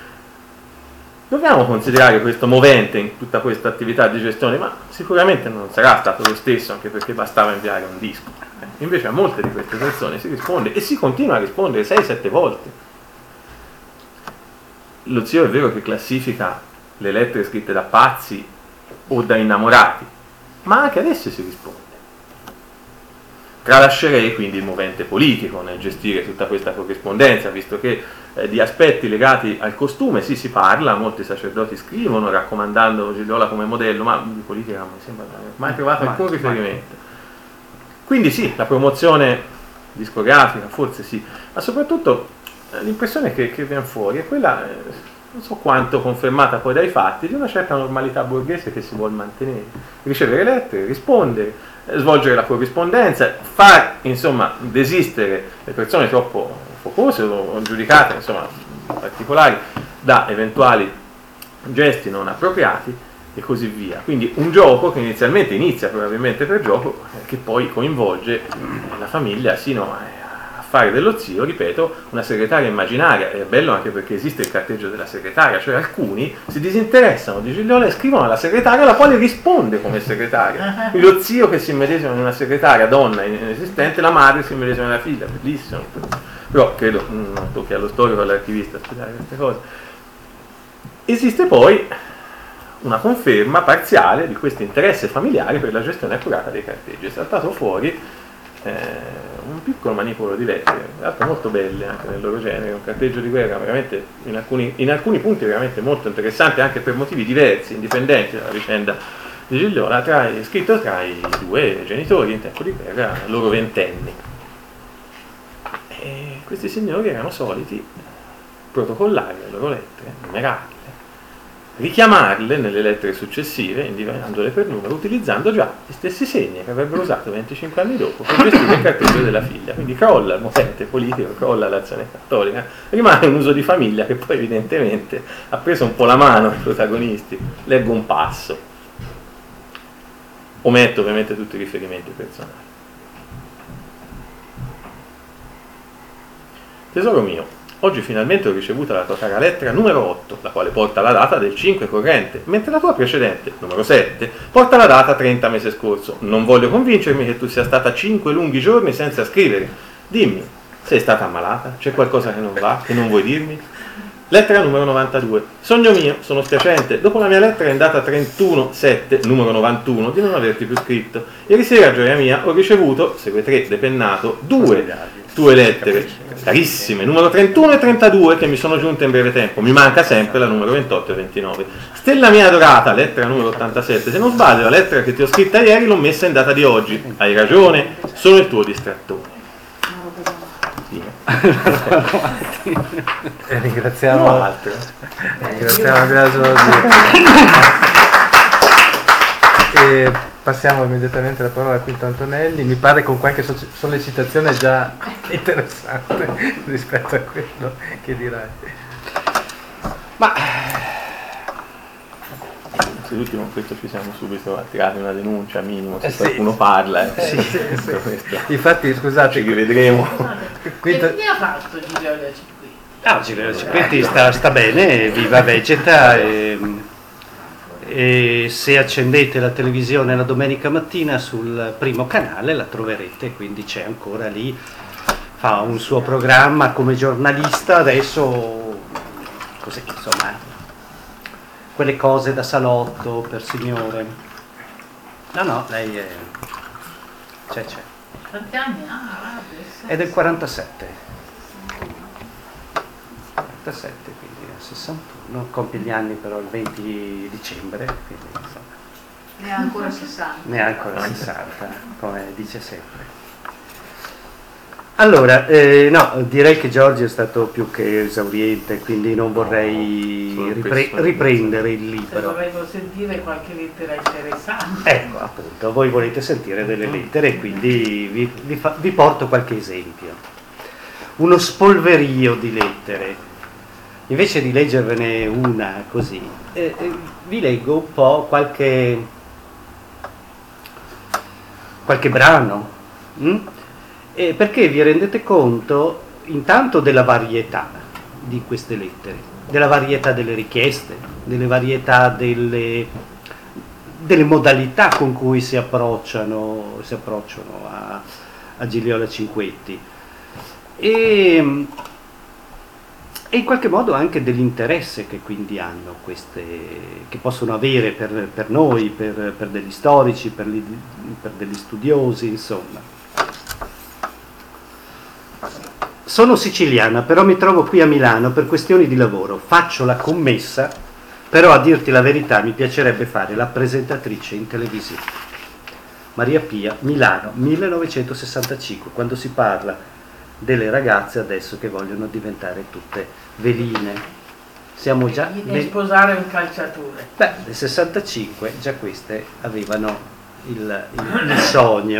dobbiamo considerare questo movente in tutta questa attività di gestione, ma sicuramente non sarà stato lo stesso, anche perché bastava inviare un disco. Invece a molte di queste persone si risponde e si continua a rispondere 6-7 volte. Lo zio è vero che classifica le lettere scritte da pazzi o da innamorati, ma anche adesso si risponde. Tralascerei quindi il movente politico nel gestire tutta questa corrispondenza, visto che di aspetti legati al costume si parla, molti sacerdoti scrivono raccomandando Gigliola come modello, ma di politica non mi sembra mai trovato alcun riferimento. Quindi sì, la promozione discografica forse sì, ma soprattutto l'impressione che viene fuori è quella, non so quanto confermata poi dai fatti, di una certa normalità borghese che si vuole mantenere, ricevere lettere, rispondere, svolgere la corrispondenza, far insomma desistere le persone troppo focose o giudicate insomma particolari da eventuali gesti non appropriati e così via. Quindi un gioco che inizialmente inizia probabilmente per gioco, che poi coinvolge la famiglia sino a fare dello zio, ripeto, una segretaria immaginaria. È bello anche perché esiste il carteggio della segretaria, cioè alcuni si disinteressano di Gigliola e scrivono alla segretaria, la quale risponde come segretaria. Quindi lo zio che si immedesima in una segretaria donna inesistente, la madre si immedesima nella figlia, bellissimo. Però credo non tocchi allo storico o all'archivista spiegare queste cose. Esiste poi una conferma parziale di questo interesse familiare per la gestione accurata dei carteggi. È saltato fuori un piccolo manipolo di lettere, in realtà molto belle anche nel loro genere, un carteggio di guerra veramente in alcuni punti veramente molto interessante, anche per motivi diversi, indipendenti dalla vicenda di Gigliola, scritto tra i 2 genitori in tempo di guerra, loro ventenni. E questi signori erano soliti protocollare le loro lettere, numerarle, richiamarle nelle lettere successive, indicandole per numero, utilizzando già gli stessi segni che avrebbero usato 25 anni dopo per gestire il carteggio della figlia. Quindi crolla il movente politico, crolla l'azione cattolica, rimane un uso di famiglia che poi evidentemente ha preso un po' la mano ai protagonisti. Leggo un passo, ometto ovviamente tutti i riferimenti personali. Tesoro mio, oggi finalmente ho ricevuto la tua cara lettera numero 8, la quale porta la data del 5 corrente, mentre la tua precedente, numero 7, porta la data 30 mese scorso. Non voglio convincermi che tu sia stata 5 lunghi giorni senza scrivere. Dimmi, sei stata ammalata? C'è qualcosa che non va? Che non vuoi dirmi? Lettera numero 92. Sogno mio, sono spiacente. Dopo la mia lettera in data 31/7, numero 91, di non averti più scritto. Ieri sera, gioia mia, ho ricevuto, segue 3, depennato, 2 tue lettere, carissime, numero 31 e 32, che mi sono giunte in breve tempo. Mi manca sempre la numero 28 e 29. Stella mia adorata, lettera numero 87. Se non sbaglio, la lettera che ti ho scritta ieri l'ho messa in data di oggi. Hai ragione, sono il tuo distrattore. E ringraziamo e passiamo immediatamente la parola a Quinto Antonelli, mi pare con qualche sollecitazione già interessante rispetto a quello che dirai. Ma innanzitutto con questo ci siamo subito attirati una denuncia minimo se qualcuno parla. Infatti scusate, ci rivedremo. Che fine ha fatto Gigliola Cinquetti? Gigliola Cinquetti sta bene, viva vegeta e se accendete la televisione la domenica mattina sul primo canale la troverete, quindi c'è ancora lì, fa un suo programma come giornalista adesso, così insomma, quelle cose da salotto per signore. No, lei c'è. Quanti anni ha? È del 47. 47, quindi è 61, compie gli anni però il 20 dicembre, quindi insomma. Ne ha ancora 60. Ne ha ancora 60, come dice sempre. Allora, no, direi che Giorgio è stato più che esauriente, quindi non vorrei riprendere il libro. Vorremmo sentire qualche lettera interessante. Ecco, appunto, voi volete sentire delle lettere e quindi vi porto qualche esempio. Uno spolverio di lettere. Invece di leggervene una così, vi leggo un po' qualche brano, perché vi rendete conto intanto della varietà di queste lettere, della varietà delle richieste, delle varietà delle modalità con cui si approcciano a Gigliola Cinquetti e in qualche modo anche dell'interesse che quindi hanno queste, che possono avere per noi, per degli storici, per degli studiosi, insomma. Sono siciliana, però mi trovo qui a Milano per questioni di lavoro. Faccio la commessa, però a dirti la verità mi piacerebbe fare la presentatrice in televisione. Maria Pia, Milano, 1965, quando si parla delle ragazze adesso che vogliono diventare tutte veline. Siamo già E sposare un calciatore. Beh, nel 65 già queste avevano il sogno.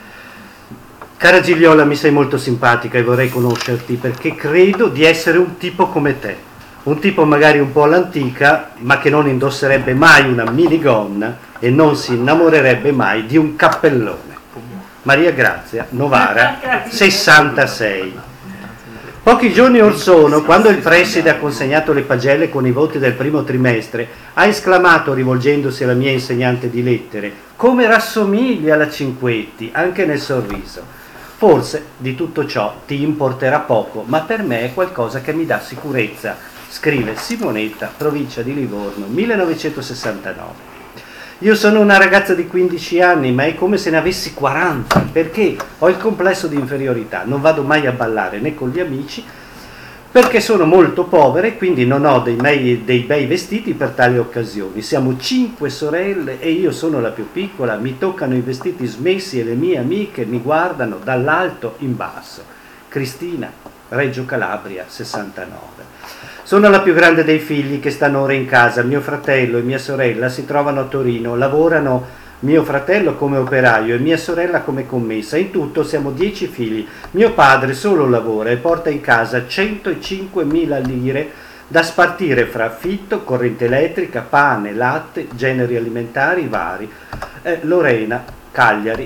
Cara Gigliola, mi sei molto simpatica e vorrei conoscerti perché credo di essere un tipo come te. Un tipo magari un po' all'antica, ma che non indosserebbe mai una minigonna e non si innamorerebbe mai di un cappellone. Maria Grazia, Novara, 66. Pochi giorni or sono, quando il preside ha consegnato le pagelle con i voti del primo trimestre, ha esclamato rivolgendosi alla mia insegnante di lettere: come rassomiglia la Cinquetti, anche nel sorriso. Forse di tutto ciò ti importerà poco, ma per me è qualcosa che mi dà sicurezza. Scrive Simonetta, provincia di Livorno, 1969. Io sono una ragazza di 15 anni, ma è come se ne avessi 40, perché ho il complesso di inferiorità, non vado mai a ballare né con gli amici, perché sono molto povera e quindi non ho dei bei vestiti per tali occasioni. Siamo 5 sorelle e io sono la più piccola, mi toccano i vestiti smessi e le mie amiche mi guardano dall'alto in basso. Cristina, Reggio Calabria, 69. Sono la più grande dei figli che stanno ora in casa. Mio fratello e mia sorella si trovano a Torino, lavorano mio fratello come operaio e mia sorella come commessa. In tutto siamo 10 figli. Mio padre solo lavora e porta in casa 105.000 lire da spartire fra affitto, corrente elettrica, pane, latte, generi alimentari vari. Lorena, Cagliari,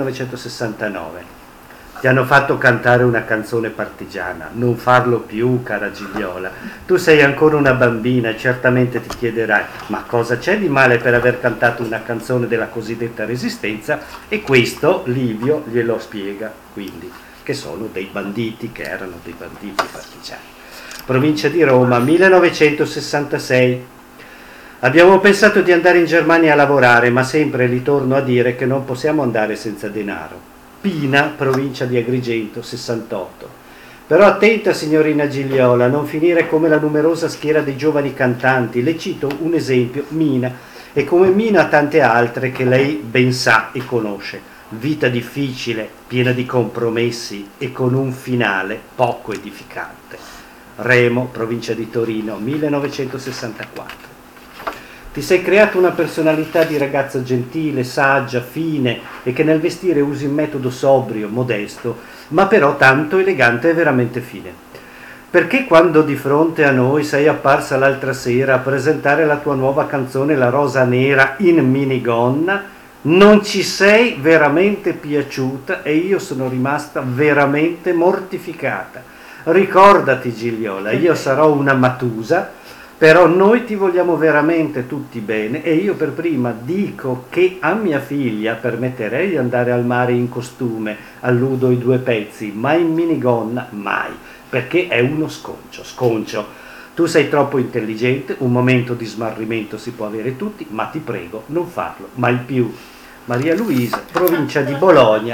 1969. Ti hanno fatto cantare una canzone partigiana, non farlo più, cara Gigliola. Tu sei ancora una bambina e certamente ti chiederai: ma cosa c'è di male per aver cantato una canzone della cosiddetta resistenza? E questo Livio glielo spiega, quindi, che sono dei banditi, che erano dei banditi partigiani. provincia di Roma, 1966. Abbiamo pensato di andare in Germania a lavorare, ma sempre li torno a dire che non possiamo andare senza denaro. Pina, provincia di Agrigento, 68. Però attenta, signorina Gigliola, a non finire come la numerosa schiera dei giovani cantanti. Le cito un esempio, Mina, e come Mina tante altre che lei ben sa e conosce. Vita difficile, piena di compromessi e con un finale poco edificante. Remo, provincia di Torino, 1964. Ti sei creato una personalità di ragazza gentile, saggia, fine e che nel vestire usi un metodo sobrio, modesto, ma però tanto elegante e veramente fine. Perché quando di fronte a noi sei apparsa l'altra sera a presentare la tua nuova canzone La Rosa Nera in minigonna, non ci sei veramente piaciuta e io sono rimasta veramente mortificata. Ricordati, Gigliola, io sarò una matusa, però noi ti vogliamo veramente tutti bene e io per prima dico che a mia figlia permetterei di andare al mare in costume, alludo i 2 pezzi, ma in minigonna mai, perché è uno sconcio. Tu sei troppo intelligente, un momento di smarrimento si può avere tutti, ma ti prego non farlo mai più. Maria Luisa, provincia di Bologna,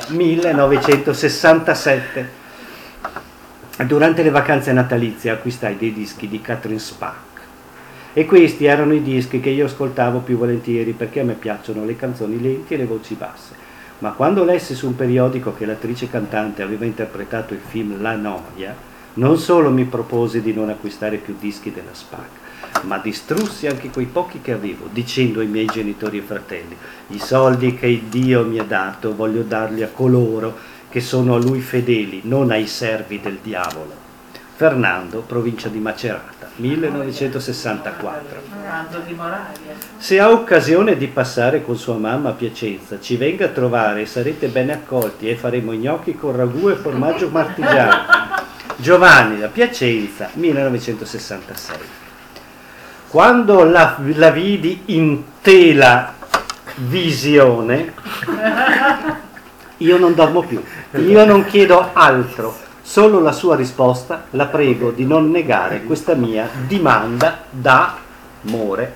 1967. Durante le vacanze natalizie acquistai dei dischi di Catherine Spack. E questi erano i dischi che io ascoltavo più volentieri perché a me piacciono le canzoni lenti e le voci basse. Ma quando lessi su un periodico che l'attrice cantante aveva interpretato il film La Noia, non solo mi proposi di non acquistare più dischi della Spack, ma distrussi anche quei pochi che avevo, dicendo ai miei genitori e fratelli: i soldi che Dio mi ha dato voglio darli a coloro che sono a Lui fedeli, non ai servi del diavolo. Fernando, provincia di Macerata, 1964. Se ha occasione di passare con sua mamma a Piacenza, ci venga a trovare, sarete ben accolti e faremo gnocchi con ragù e formaggio martigiano. Giovanni da Piacenza, 1966. Quando la vidi in tela visione, io non dormo più, io non chiedo altro. Solo la sua risposta, la prego di non negare questa mia dimanda d'amore.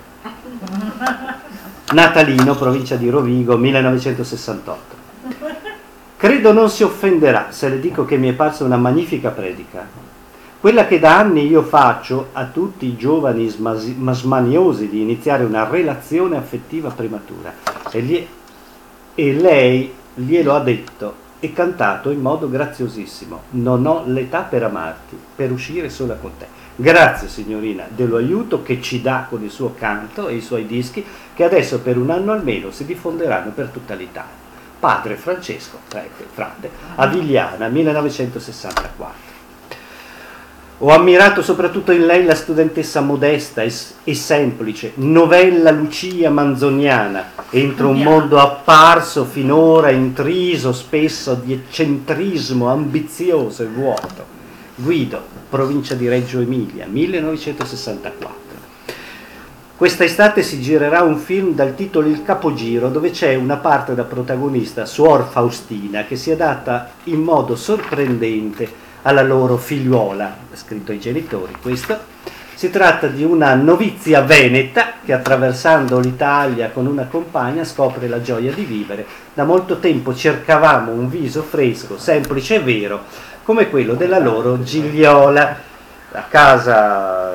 Natalino, provincia di Rovigo, 1968. Credo non si offenderà se le dico che mi è parsa una magnifica predica. Quella che da anni io faccio a tutti i giovani smaniosi di iniziare una relazione affettiva prematura. E lei glielo ha detto e cantato in modo graziosissimo: non ho l'età per amarti, per uscire sola con te. Grazie signorina dello aiuto che ci dà con il suo canto e i suoi dischi, che adesso per un anno almeno si diffonderanno per tutta l'Italia. Padre Francesco, frate, Avigliana, 1964. Ho ammirato soprattutto in lei la studentessa modesta e semplice, novella Lucia manzoniana, entro un mondo apparso finora intriso spesso di eccentrismo ambizioso e vuoto. Guido, provincia di Reggio Emilia, 1964. Questa estate si girerà un film dal titolo Il Capogiro, dove c'è una parte da protagonista, Suor Faustina, che si adatta in modo sorprendente alla loro figliuola, scritto ai genitori questo. Si tratta di una novizia veneta che attraversando l'Italia con una compagna scopre la gioia di vivere. Da molto tempo cercavamo un viso fresco, semplice e vero, come quello della loro Gigliola. La casa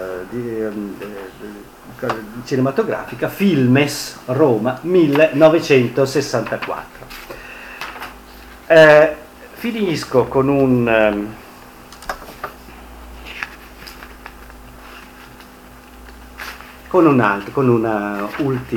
cinematografica Filmes, Roma, 1964. Finisco con una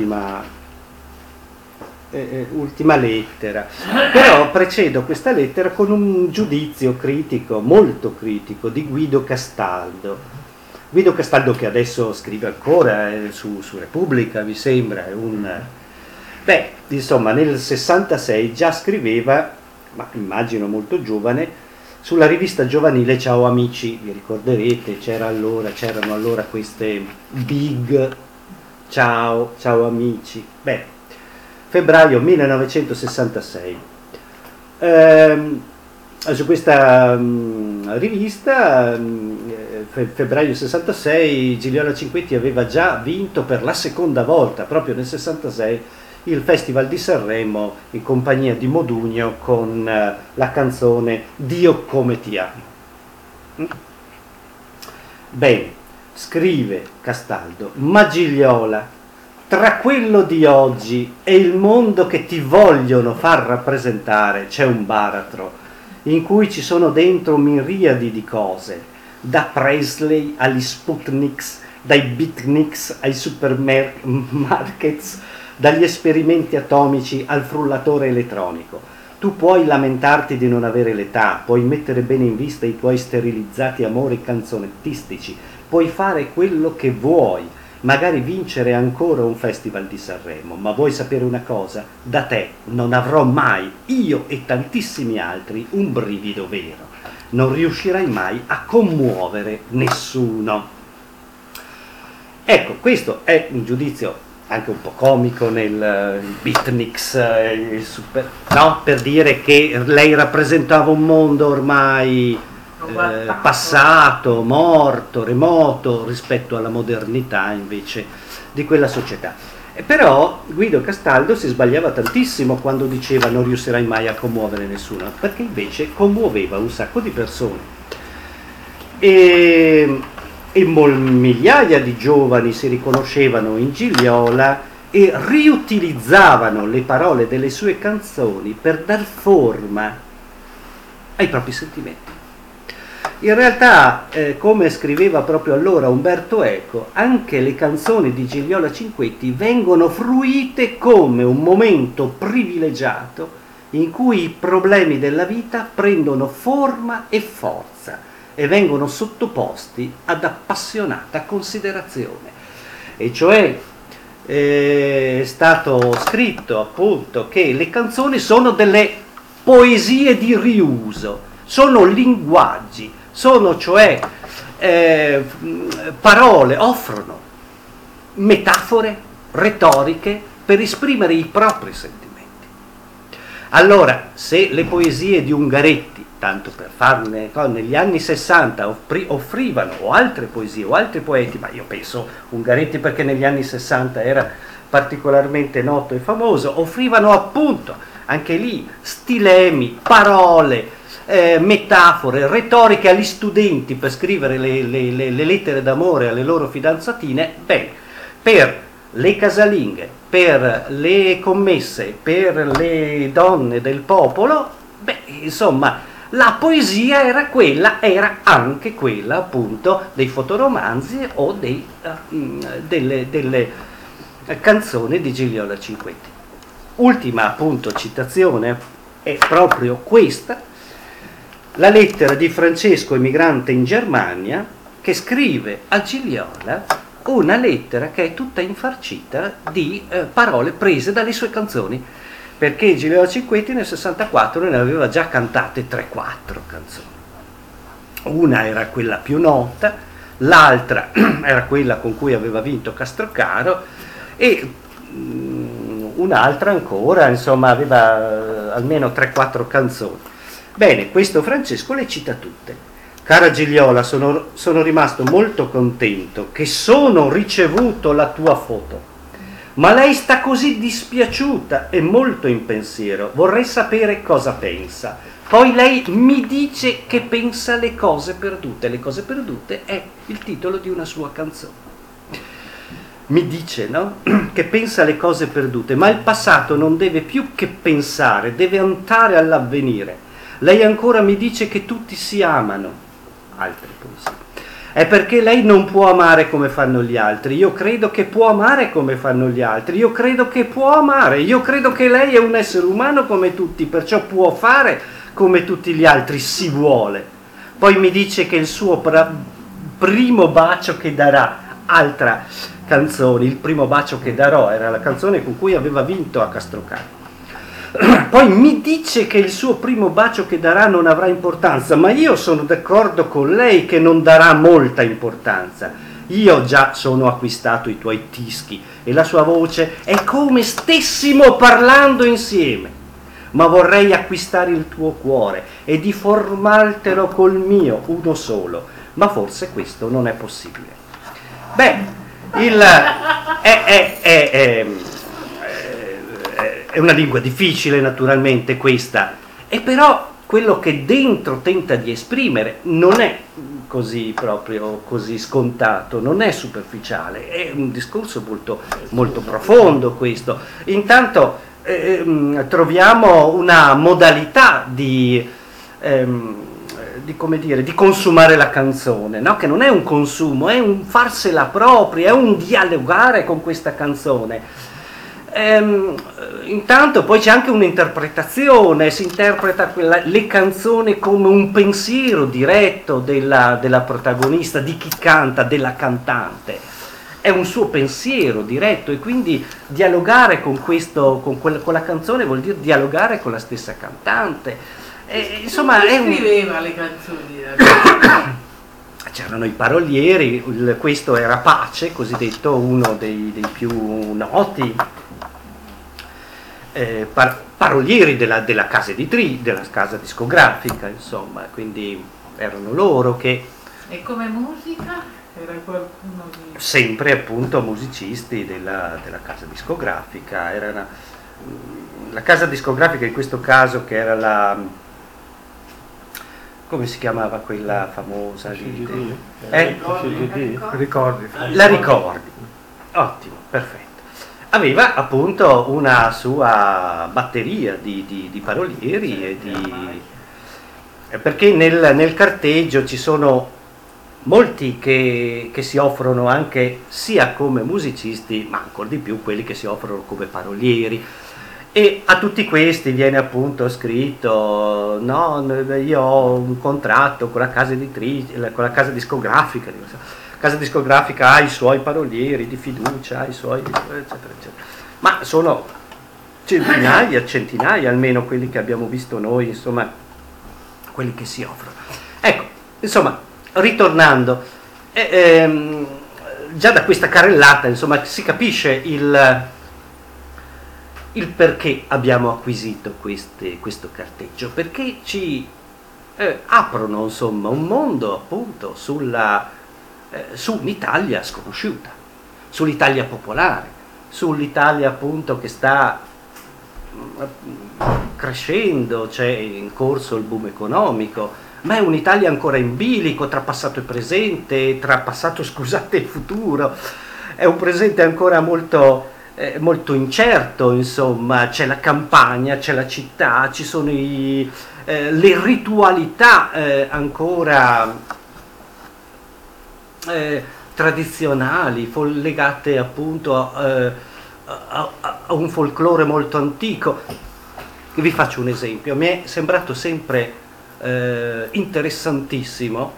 ultima lettera, però precedo questa lettera con un giudizio critico, molto critico, di Guido Castaldo, che adesso scrive ancora su Repubblica, mi sembra. Insomma, nel 66 già scriveva, ma immagino molto giovane, sulla rivista giovanile Ciao Amici. Vi ricorderete, c'erano allora queste big Ciao Amici. Febbraio 1966. Su questa rivista febbraio 66 Gigliola Cinquetti aveva già vinto per la seconda volta, proprio nel 66, il Festival di Sanremo in compagnia di Modugno con la canzone Dio come ti amo. Bene, scrive Castaldo, ma Gigliola, tra quello di oggi e il mondo che ti vogliono far rappresentare c'è un baratro in cui ci sono dentro miriadi di cose, da Presley agli Sputniks, dai beatniks ai supermarkets, dagli esperimenti atomici al frullatore elettronico. Tu puoi lamentarti di non avere l'età, puoi mettere bene in vista i tuoi sterilizzati amori canzonettistici, puoi fare quello che vuoi, magari vincere ancora un Festival di Sanremo, ma vuoi sapere una cosa? Da te non avrò mai, io e tantissimi altri, un brivido vero. Non riuscirai mai a commuovere nessuno. Ecco, questo è un giudizio anche un po' comico nel beatniks, no? Per dire che lei rappresentava un mondo ormai passato, morto, remoto rispetto alla modernità invece di quella società. Però Guido Castaldo si sbagliava tantissimo quando diceva non riuscirai mai a commuovere nessuno, perché invece commuoveva un sacco di persone. E migliaia di giovani si riconoscevano in Gigliola e riutilizzavano le parole delle sue canzoni per dar forma ai propri sentimenti. In realtà, come scriveva proprio allora Umberto Eco, anche le canzoni di Gigliola Cinquetti vengono fruite come un momento privilegiato in cui i problemi della vita prendono forma e forza e vengono sottoposti ad appassionata considerazione. E cioè è stato scritto appunto che le canzoni sono delle poesie di riuso, sono linguaggi, sono cioè parole, offrono metafore, retoriche per esprimere i propri sentimenti. Allora, se le poesie di Ungaretti, tanto per farne, negli anni 60 offrivano o altre poesie o altri poeti, ma io penso Ungaretti perché negli anni 60 era particolarmente noto e famoso, offrivano appunto anche lì stilemi, parole, metafore, retoriche agli studenti per scrivere le lettere d'amore alle loro fidanzatine. Bene, per le casalinghe, per le commesse, per le donne del popolo, insomma, la poesia era anche quella appunto dei fotoromanzi o delle canzoni di Gigliola Cinquetti. Ultima appunto citazione è proprio questa, la lettera di Francesco, emigrante in Germania, che scrive a Gigliola una lettera che è tutta infarcita di parole prese dalle sue canzoni, perché Gigliola Cinquetti nel 64 ne aveva già cantate 3-4 canzoni. Una era quella più nota, l'altra era quella con cui aveva vinto Castrocaro e un'altra ancora, insomma aveva almeno 3-4 canzoni. Bene, questo Francesco le cita tutte. Cara Gigliola, sono rimasto molto contento che sono ricevuto la tua foto, ma lei sta così dispiaciuta e molto in pensiero, vorrei sapere cosa pensa. Poi lei mi dice che pensa Le cose perdute. Le cose perdute è il titolo di una sua canzone. Mi dice, no? Che pensa le cose perdute, ma il passato non deve più che pensare, deve andare all'avvenire. Lei ancora mi dice che tutti si amano. Altre poesie. È perché lei non può amare come fanno gli altri. Io credo che può amare come fanno gli altri. Io credo che può amare. Io credo che lei è un essere umano come tutti, perciò può fare come tutti gli altri, si vuole. Poi mi dice che il suo primo bacio che darà, altra canzone, il primo bacio che darò, era la canzone con cui aveva vinto a Castrocaro. Poi mi dice che il suo primo bacio che darà non avrà importanza, ma io sono d'accordo con lei che non darà molta importanza. Io già sono acquistato i tuoi tischi e la sua voce è come stessimo parlando insieme, ma vorrei acquistare il tuo cuore e di formartelo col mio, uno solo. ma forse questo non è possibile. Beh, è una lingua difficile naturalmente questa, e però quello che dentro tenta di esprimere non è così proprio così scontato, non è superficiale, è un discorso molto, molto profondo questo. Intanto troviamo una modalità come dire, di consumare la canzone, no? Che non è un consumo, è un farsela propria, è un dialogare con questa canzone. Intanto poi c'è anche un'interpretazione, si interpreta le canzoni come un pensiero diretto della protagonista, di chi canta, della cantante. È un suo pensiero diretto, e quindi dialogare con la canzone vuol dire dialogare con la stessa cantante. Insomma, scriveva le canzoni? C'erano i parolieri, questo era Pace, cosiddetto, uno dei più noti parolieri della casa editrice, della casa discografica, insomma, quindi erano loro che... E come musica? Era qualcuno di... Sempre appunto musicisti della casa discografica. Era la casa discografica in questo caso, che era la... come si chiamava quella famosa? Ricordi. La Ricordi. Ottimo, perfetto. Aveva appunto una sua batteria di parolieri perché nel carteggio ci sono molti che si offrono anche sia come musicisti, ma ancora di più quelli che si offrono come parolieri, e a tutti questi viene appunto scritto: no, io ho un contratto con la casa editrice, con la casa discografica. Casa discografica ha i suoi parolieri di fiducia, ha i suoi, eccetera, eccetera. Ma sono centinaia almeno quelli che abbiamo visto noi, insomma, quelli che si offrono. Ecco, insomma, ritornando, già da questa carrellata, insomma, si capisce il perché abbiamo acquisito questo carteggio, perché ci aprono, insomma, un mondo appunto su un'Italia sconosciuta, sull'Italia popolare, sull'Italia appunto che sta crescendo, c'è in corso il boom economico, ma è un'Italia ancora in bilico tra passato e presente, scusate, e futuro. È un presente ancora molto incerto, insomma. C'è la campagna, c'è la città, ci sono le ritualità ancora tradizionali, legate appunto a un folklore molto antico. Vi faccio un esempio. Mi è sembrato sempre interessantissimo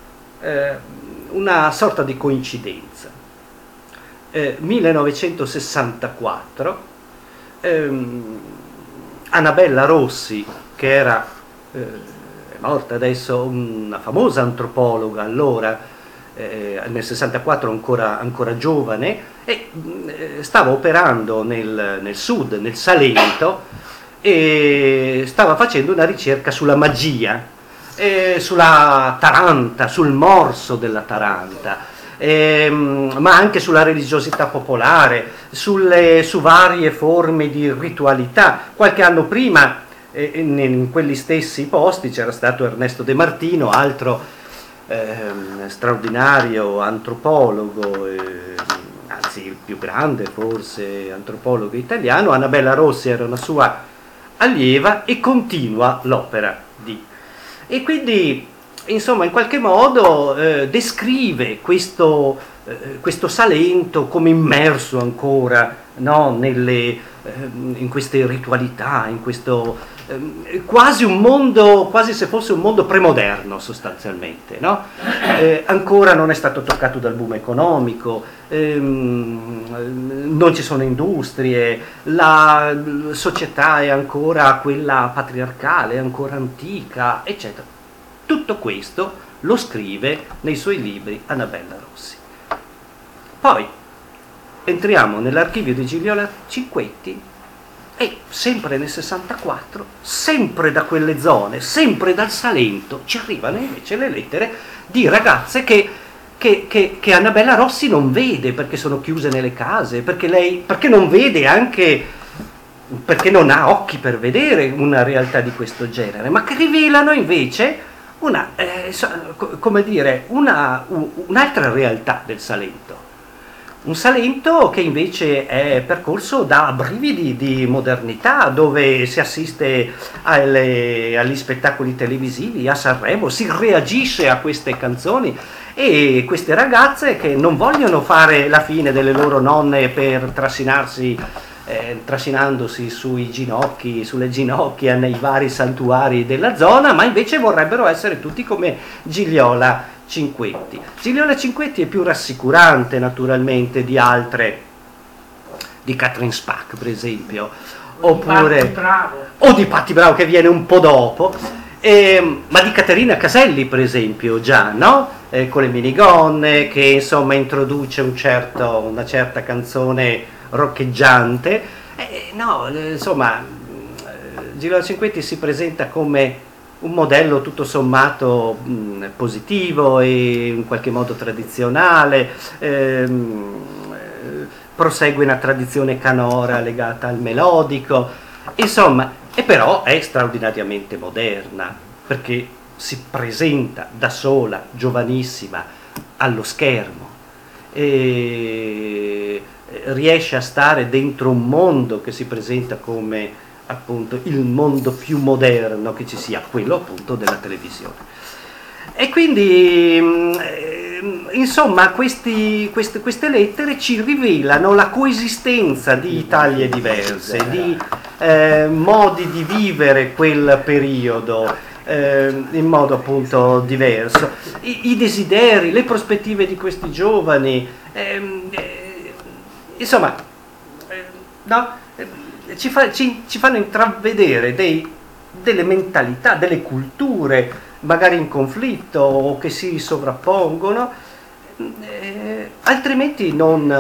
una sorta di coincidenza. 1964, Annabella Rossi, che era è morta adesso, una famosa antropologa allora, nel 64 ancora giovane, e stava operando nel sud, nel Salento, e stava facendo una ricerca sulla magia, sulla taranta, sul morso della taranta, ma anche sulla religiosità popolare, su varie forme di ritualità. Qualche anno prima in quelli stessi posti c'era stato Ernesto De Martino, altro straordinario antropologo, anzi il più grande forse antropologo italiano. Annabella Rossi era una sua allieva e continua l'opera e quindi, insomma, in qualche modo descrive questo Salento come immerso ancora, no, in queste ritualità, in questo quasi un mondo, quasi se fosse un mondo premoderno sostanzialmente, no? Ancora non è stato toccato dal boom economico, non ci sono industrie, la società è ancora quella patriarcale, è ancora antica, eccetera. Tutto questo lo scrive nei suoi libri Annabella Rossi. Poi entriamo nell'archivio di Gigliola Cinquetti E sempre nel 64, sempre da quelle zone, sempre dal Salento, ci arrivano invece le lettere di ragazze che Annabella Rossi non vede perché sono chiuse nelle case, perché non vede anche, perché non ha occhi per vedere una realtà di questo genere, ma che rivelano invece un'altra realtà del Salento. Un Salento che invece è percorso da brividi di modernità, dove si assiste agli spettacoli televisivi, a Sanremo, si reagisce a queste canzoni e queste ragazze che non vogliono fare la fine delle loro nonne per trascinandosi sui ginocchi, sulle ginocchia nei vari santuari della zona, ma invece vorrebbero essere tutti come Gigliola Cinquetti. Gigliola Cinquetti è più rassicurante naturalmente di altre, di Catherine Spack per esempio, oppure o di Patti Bravo che viene un po' dopo, ma di Caterina Caselli per esempio già, no? Con le minigonne, che insomma introduce una certa canzone roccheggiante, insomma Gigliola Cinquetti si presenta come un modello tutto sommato positivo e in qualche modo tradizionale, prosegue una tradizione canora legata al melodico, insomma, e però è straordinariamente moderna perché si presenta da sola, giovanissima, allo schermo e riesce a stare dentro un mondo che si presenta come appunto il mondo più moderno che ci sia, quello appunto della televisione. E quindi insomma queste lettere ci rivelano la coesistenza di Italie diverse, di modi di vivere quel periodo in modo appunto diverso, i desideri, le prospettive di questi giovani, insomma no? Ci fanno intravedere delle mentalità, delle culture magari in conflitto o che si sovrappongono, altrimenti che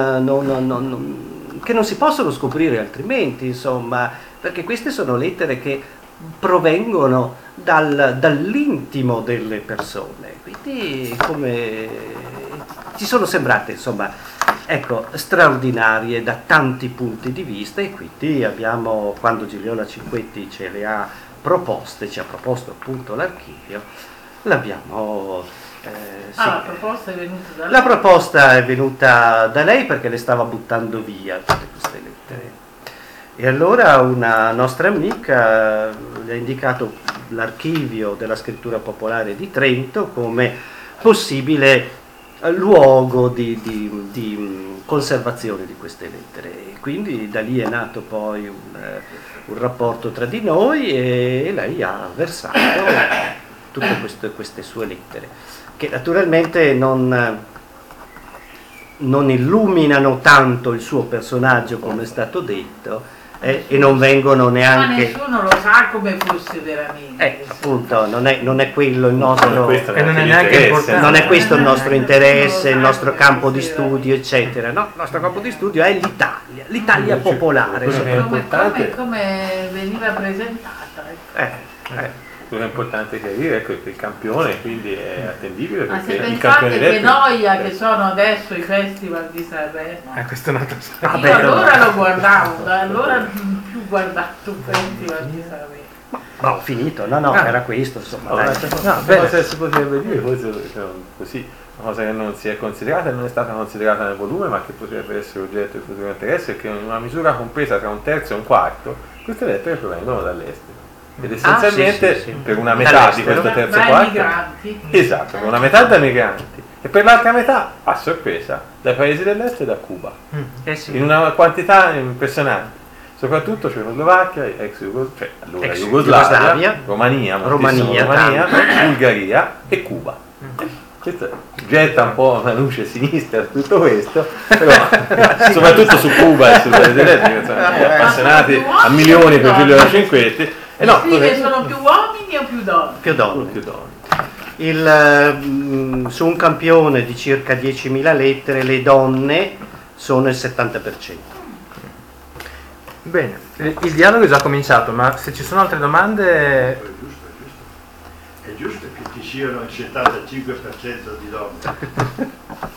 non si possono scoprire altrimenti, insomma, perché queste sono lettere che provengono dall'intimo delle persone, quindi come ci sono sembrate, insomma, ecco, straordinarie da tanti punti di vista, e quindi abbiamo, quando Gigliola Cinquetti ce le ha proposte, ci ha proposto appunto l'archivio, l'abbiamo sì. La proposta è venuta da lei? La proposta è venuta da lei perché le stava buttando via tutte queste lettere, e allora una nostra amica le ha indicato l'archivio della scrittura popolare di Trento come possibile luogo di conservazione di queste lettere, e quindi da lì è nato poi un rapporto tra di noi, e lei ha versato tutte queste sue lettere, che naturalmente non illuminano tanto il suo personaggio come è stato detto, e non vengono neanche, ma nessuno lo sa come fosse veramente, appunto non è quello il nostro, non è neanche importante. Non è questo il nostro interesse, il nostro campo di studio eccetera, no, il nostro campo di studio è l'Italia popolare, come veniva presentata, Quello che è importante chiarire è che il campione quindi è attendibile, ma se perché il campione pensate che noia che sono adesso i festival di Sanremo, questo è un altro io allora lo guardavo, da allora non ho più guardato un festival di Sanremo. ho finito, era questo, insomma, una cosa si potrebbe dire, forse così, una cosa che non si è considerata e non è stata considerata nel volume, ma che potrebbe essere oggetto di futuro interesse, è che in una misura compresa tra un terzo e un quarto queste lettere provengono dall'estero. Ed essenzialmente sì. Per una metà di questo terzo quarto, esatto, per una metà da migranti e per l'altra metà, a sorpresa, dai paesi dell'est e da Cuba, in una quantità impressionante, soprattutto Cecoslovacchia, Jugoslavia, Romania, Bulgaria e Cuba. Questo getta un po' una luce sinistra su tutto questo, però soprattutto su Cuba e sui paesi dell'est, sono appassionati a milioni per Gigliola Cinquetti. Sono più uomini o più donne? Più donne. Su un campione di circa 10.000 lettere le donne sono il 70%. Bene, il dialogo è già cominciato, ma se ci sono altre domande... È giusto che ci siano il 75% di donne.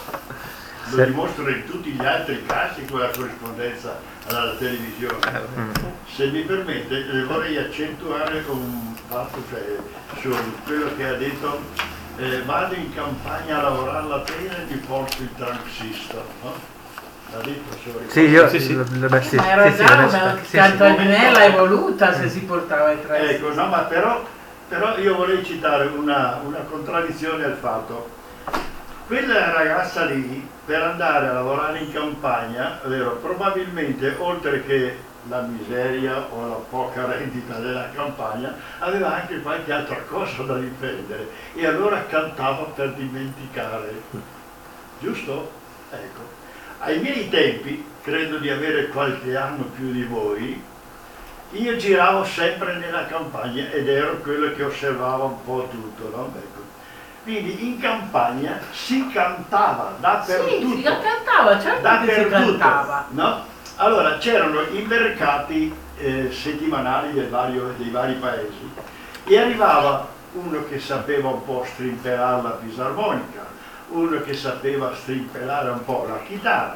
Lo dimostrano in tutti gli altri casi con la corrispondenza alla televisione. Se mi permette, vorrei accentuare un fatto, cioè, su quello che ha detto, vado in campagna a lavorare la pena e mi porto il transistor, no? L'ha detto solo. Sì, io... Ma era già una cantarinella evoluta se si portava il transistor. Ecco, no, ma però io vorrei citare una contraddizione al fatto. Quella ragazza lì, per andare a lavorare in campagna, vero, probabilmente oltre che la miseria o la poca rendita della campagna, aveva anche qualche altra cosa da difendere e allora cantava per dimenticare. Giusto? Ecco. Ai miei tempi, credo di avere qualche anno più di voi, io giravo sempre nella campagna ed ero quello che osservava un po' tutto, no? Ecco. Quindi in campagna si cantava dappertutto. Sì, si cantava, certo che si cantava. No? Allora c'erano i mercati settimanali dei vari paesi e arrivava uno che sapeva un po' strimpellare la fisarmonica, uno che sapeva strimpellare un po' la chitarra,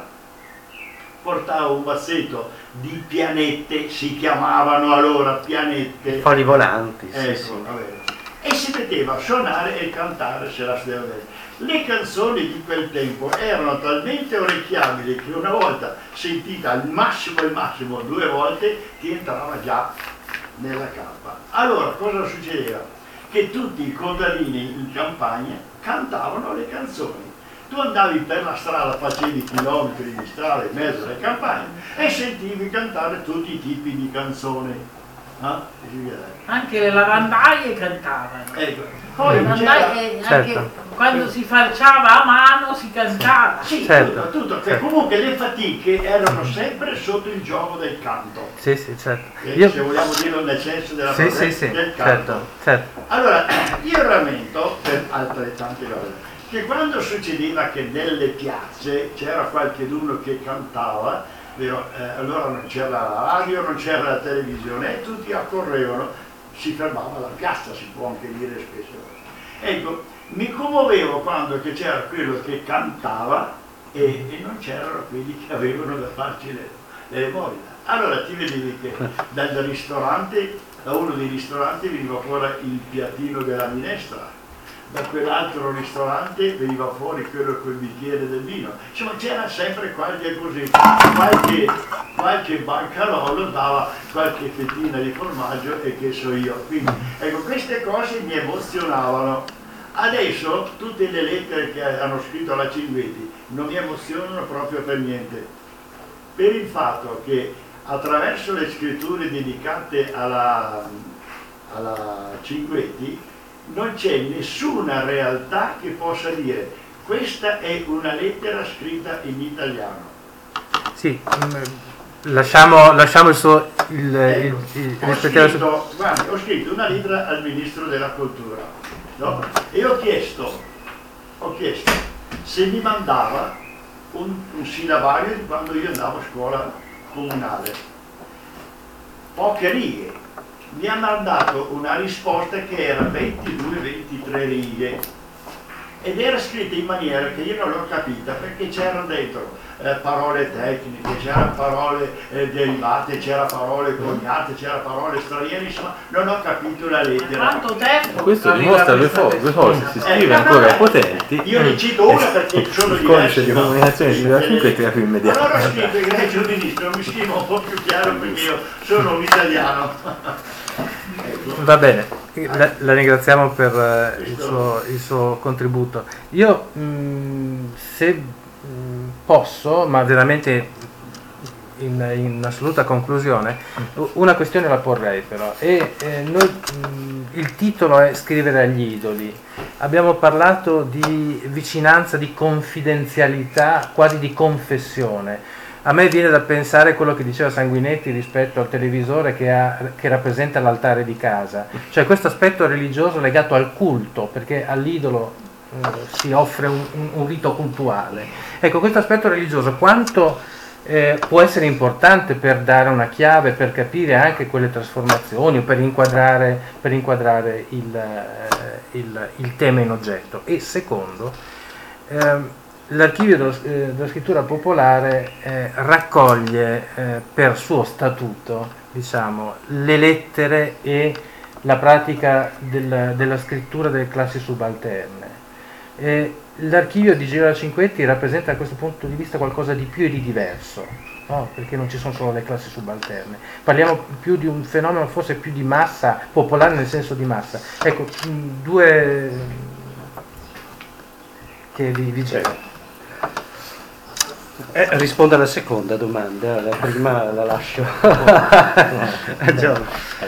portava un mazzetto di pianette, si chiamavano allora pianette. Fogli volanti, ecco, sì. vabbè. E si metteva a suonare e cantare se la stava bene. Le canzoni di quel tempo erano talmente orecchiabili che una volta sentita al massimo 2 volte ti entrava già nella cappa. Allora cosa succedeva? Che tutti i contadini in campagna cantavano le canzoni. Tu andavi per la strada, facevi chilometri di strada in mezzo alle campagne e sentivi cantare tutti i tipi di canzoni. No? Anche le lavandaie cantavano. Ecco. Poi anche quando si falciava a mano si cantava. Sì, certo. tutto. Comunque le fatiche erano sempre sotto il gioco del canto. Sì, certo. Se vogliamo dirlo nel senso della parola, del canto. Certo. Allora, io rammento, per altrettante cose, che quando succedeva che nelle piazze c'era qualcheduno che cantava, allora non c'era la radio, non c'era la televisione e tutti accorrevano, si fermava la piazza, si può anche dire spesso. Ecco, mi commuovevo quando che c'era quello che cantava e non c'erano quelli che avevano da farci le mogli. Allora ti vedevi che da uno dei ristoranti veniva fuori il piattino della minestra, da quell'altro ristorante veniva fuori quello col bicchiere del vino. Insomma c'era sempre qualche bancarolo dava qualche fettina di formaggio e che so io. Quindi ecco, queste cose mi emozionavano. Adesso tutte le lettere che hanno scritto alla Cinquetti non mi emozionano proprio per niente, per il fatto che attraverso le scritture dedicate alla Cinquetti non c'è nessuna realtà che possa dire questa è una lettera scritta in italiano. Sì, lasciamo il suo... ho scritto una lettera al Ministro della Cultura, no? E ho chiesto se mi mandava un sillabario di quando io andavo a scuola comunale. Poche righe. Mi ha mandato una risposta che era 22-23 righe ed era scritta in maniera che io non l'ho capita perché c'erano dentro parole tecniche, c'erano parole derivate, c'erano parole coniate, c'erano parole straniere, insomma non ho capito la lettera. Quanto tempo? Questo dimostra due cose, si scrive ancora potenti. Io ne cito una perché sono il codice di comunicazione di Civiltà è più immediato. Allora ho scritto egregio ministro, mi scrivo un po' più chiaro perché io sono un italiano. Va bene, la ringraziamo per il suo contributo. Io se posso, ma veramente in assoluta conclusione, una questione la porrei però. Il titolo è Scrivere agli idoli. Abbiamo parlato di vicinanza, di confidenzialità, quasi di confessione. A me viene da pensare quello che diceva Sanguinetti rispetto al televisore che rappresenta l'altare di casa, cioè questo aspetto religioso legato al culto, perché all'idolo si offre un rito cultuale. Ecco, questo aspetto religioso quanto può essere importante per dare una chiave, per capire anche quelle trasformazioni o per inquadrare il tema in oggetto. E secondo, l'archivio della scrittura popolare raccoglie per suo statuto, diciamo, le lettere e la pratica della scrittura delle classi subalterne. L'archivio di Girolamo Cinquetti rappresenta da questo punto di vista qualcosa di più e di diverso, no? Perché non ci sono solo le classi subalterne, parliamo più di un fenomeno forse più di massa, popolare nel senso di massa. Ecco, due che vi dicevo. Rispondo alla seconda domanda, la prima la lascio a Giorgio.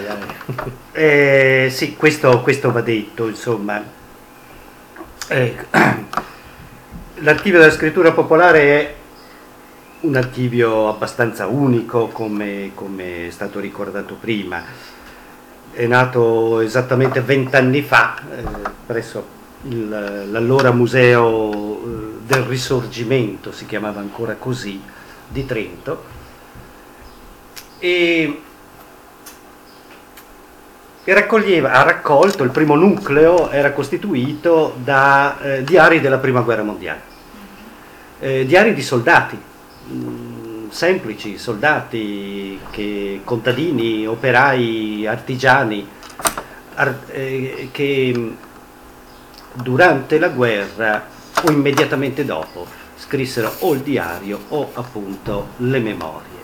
Sì, questo va detto, insomma. L'archivio della scrittura popolare è un archivio abbastanza unico, come è stato ricordato prima. È nato esattamente 20 anni fa presso l'allora Museo del Risorgimento, si chiamava ancora così, di Trento, e ha raccolto, il primo nucleo era costituito da diari della Prima Guerra Mondiale, diari di soldati, semplici soldati, contadini, operai, artigiani, che durante la guerra o immediatamente dopo scrissero o il diario o appunto le memorie.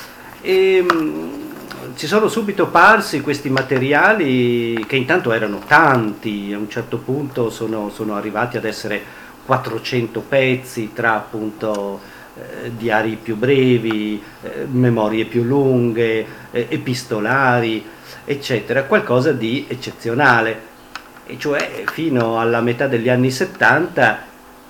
Ci sono subito parsi questi materiali, che intanto erano tanti, a un certo punto sono arrivati ad essere 400 pezzi tra appunto diari più brevi, memorie più lunghe, epistolari, eccetera, qualcosa di eccezionale. E cioè fino alla metà degli anni 70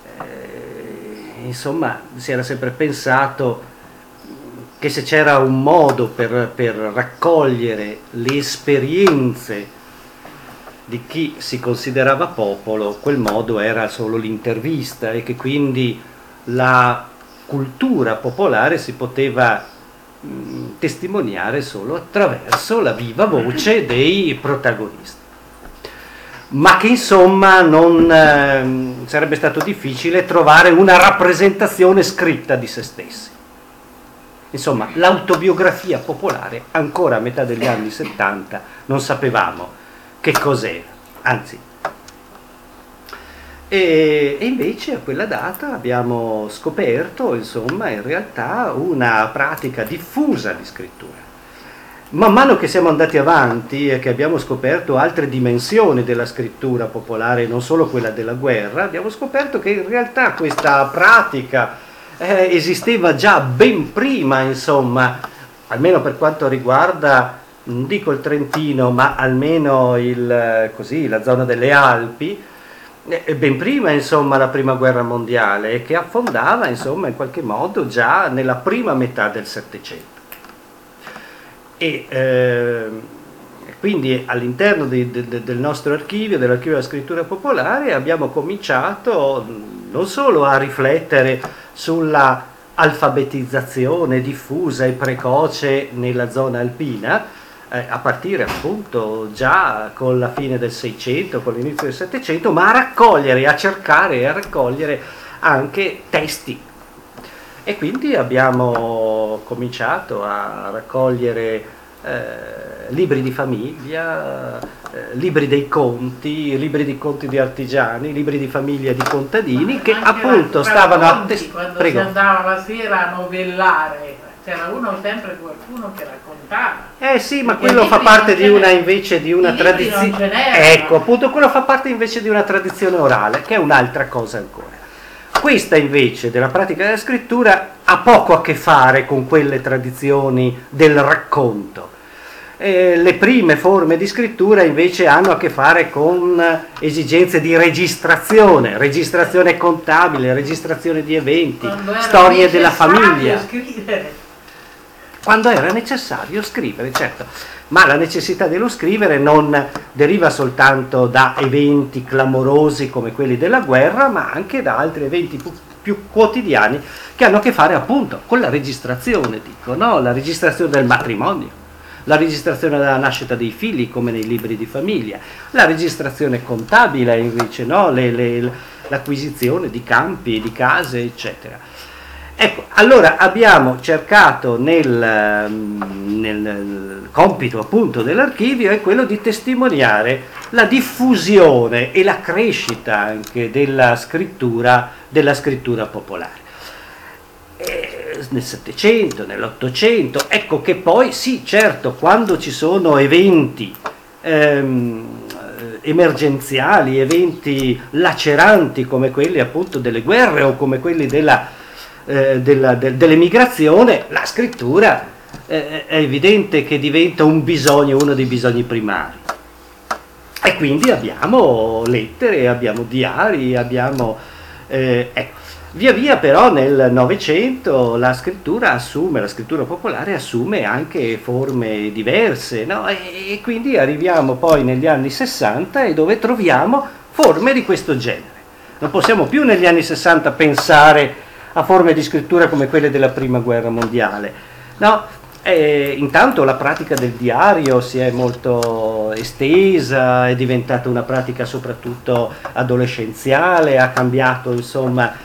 insomma si era sempre pensato che se c'era un modo per raccogliere le esperienze di chi si considerava popolo, quel modo era solo l'intervista, e che quindi la cultura popolare si poteva testimoniare solo attraverso la viva voce dei protagonisti. Ma che insomma non sarebbe stato difficile trovare una rappresentazione scritta di se stessi. Insomma, l'autobiografia popolare ancora a metà degli anni 70 non sapevamo che cos'era, anzi. E invece a quella data abbiamo scoperto, insomma, in realtà una pratica diffusa di scrittura. Man mano che siamo andati avanti e che abbiamo scoperto altre dimensioni della scrittura popolare, non solo quella della guerra, abbiamo scoperto che in realtà questa pratica esisteva già ben prima, insomma, almeno per quanto riguarda, non dico il Trentino, ma almeno la zona delle Alpi, ben prima, insomma, la Prima Guerra Mondiale, che affondava, insomma, in qualche modo già nella prima metà del Settecento. E quindi all'interno del nostro archivio, dell'archivio della scrittura popolare, abbiamo cominciato non solo a riflettere sulla alfabetizzazione diffusa e precoce nella zona alpina, a partire appunto già con la fine del Seicento, con l'inizio del Settecento, ma a raccogliere, a cercare e a raccogliere anche testi. E quindi abbiamo cominciato a raccogliere libri di famiglia, libri dei conti, libri di conti di artigiani, libri di famiglia di contadini, che appunto stavano a quando si andava la sera a novellare, c'era sempre qualcuno che raccontava. Sì, ma quello fa parte di una tradizione. Ecco, appunto, quello fa parte invece di una tradizione orale, che è un'altra cosa ancora. Questa invece della pratica della scrittura ha poco a che fare con quelle tradizioni del racconto. Le prime forme di scrittura invece hanno a che fare con esigenze di registrazione contabile, registrazione di eventi, storie della famiglia. Quando era necessario scrivere, certo. Ma la necessità dello scrivere non deriva soltanto da eventi clamorosi come quelli della guerra, ma anche da altri eventi più quotidiani, che hanno a che fare appunto con la registrazione, dico, no? La registrazione del matrimonio, la registrazione della nascita dei figli come nei libri di famiglia, la registrazione contabile invece, no? L'acquisizione di campi, di case, eccetera. Ecco, allora abbiamo cercato nel compito appunto dell'archivio è quello di testimoniare la diffusione e la crescita anche della scrittura popolare. Nel Settecento, nell'Ottocento, ecco che poi sì, certo, quando ci sono eventi emergenziali, eventi laceranti come quelli appunto delle guerre o come quelli dell'emigrazione, la scrittura è evidente che diventa un bisogno, uno dei bisogni primari. E quindi abbiamo lettere, abbiamo diari, abbiamo... ecco. Via via però nel Novecento la scrittura popolare assume anche forme diverse, no? E quindi arriviamo poi negli anni 60 e dove troviamo forme di questo genere. Non possiamo più negli anni 60 pensare a forme di scrittura come quelle della Prima Guerra Mondiale, no? Intanto la pratica del diario si è molto estesa, è diventata una pratica soprattutto adolescenziale, ha cambiato insomma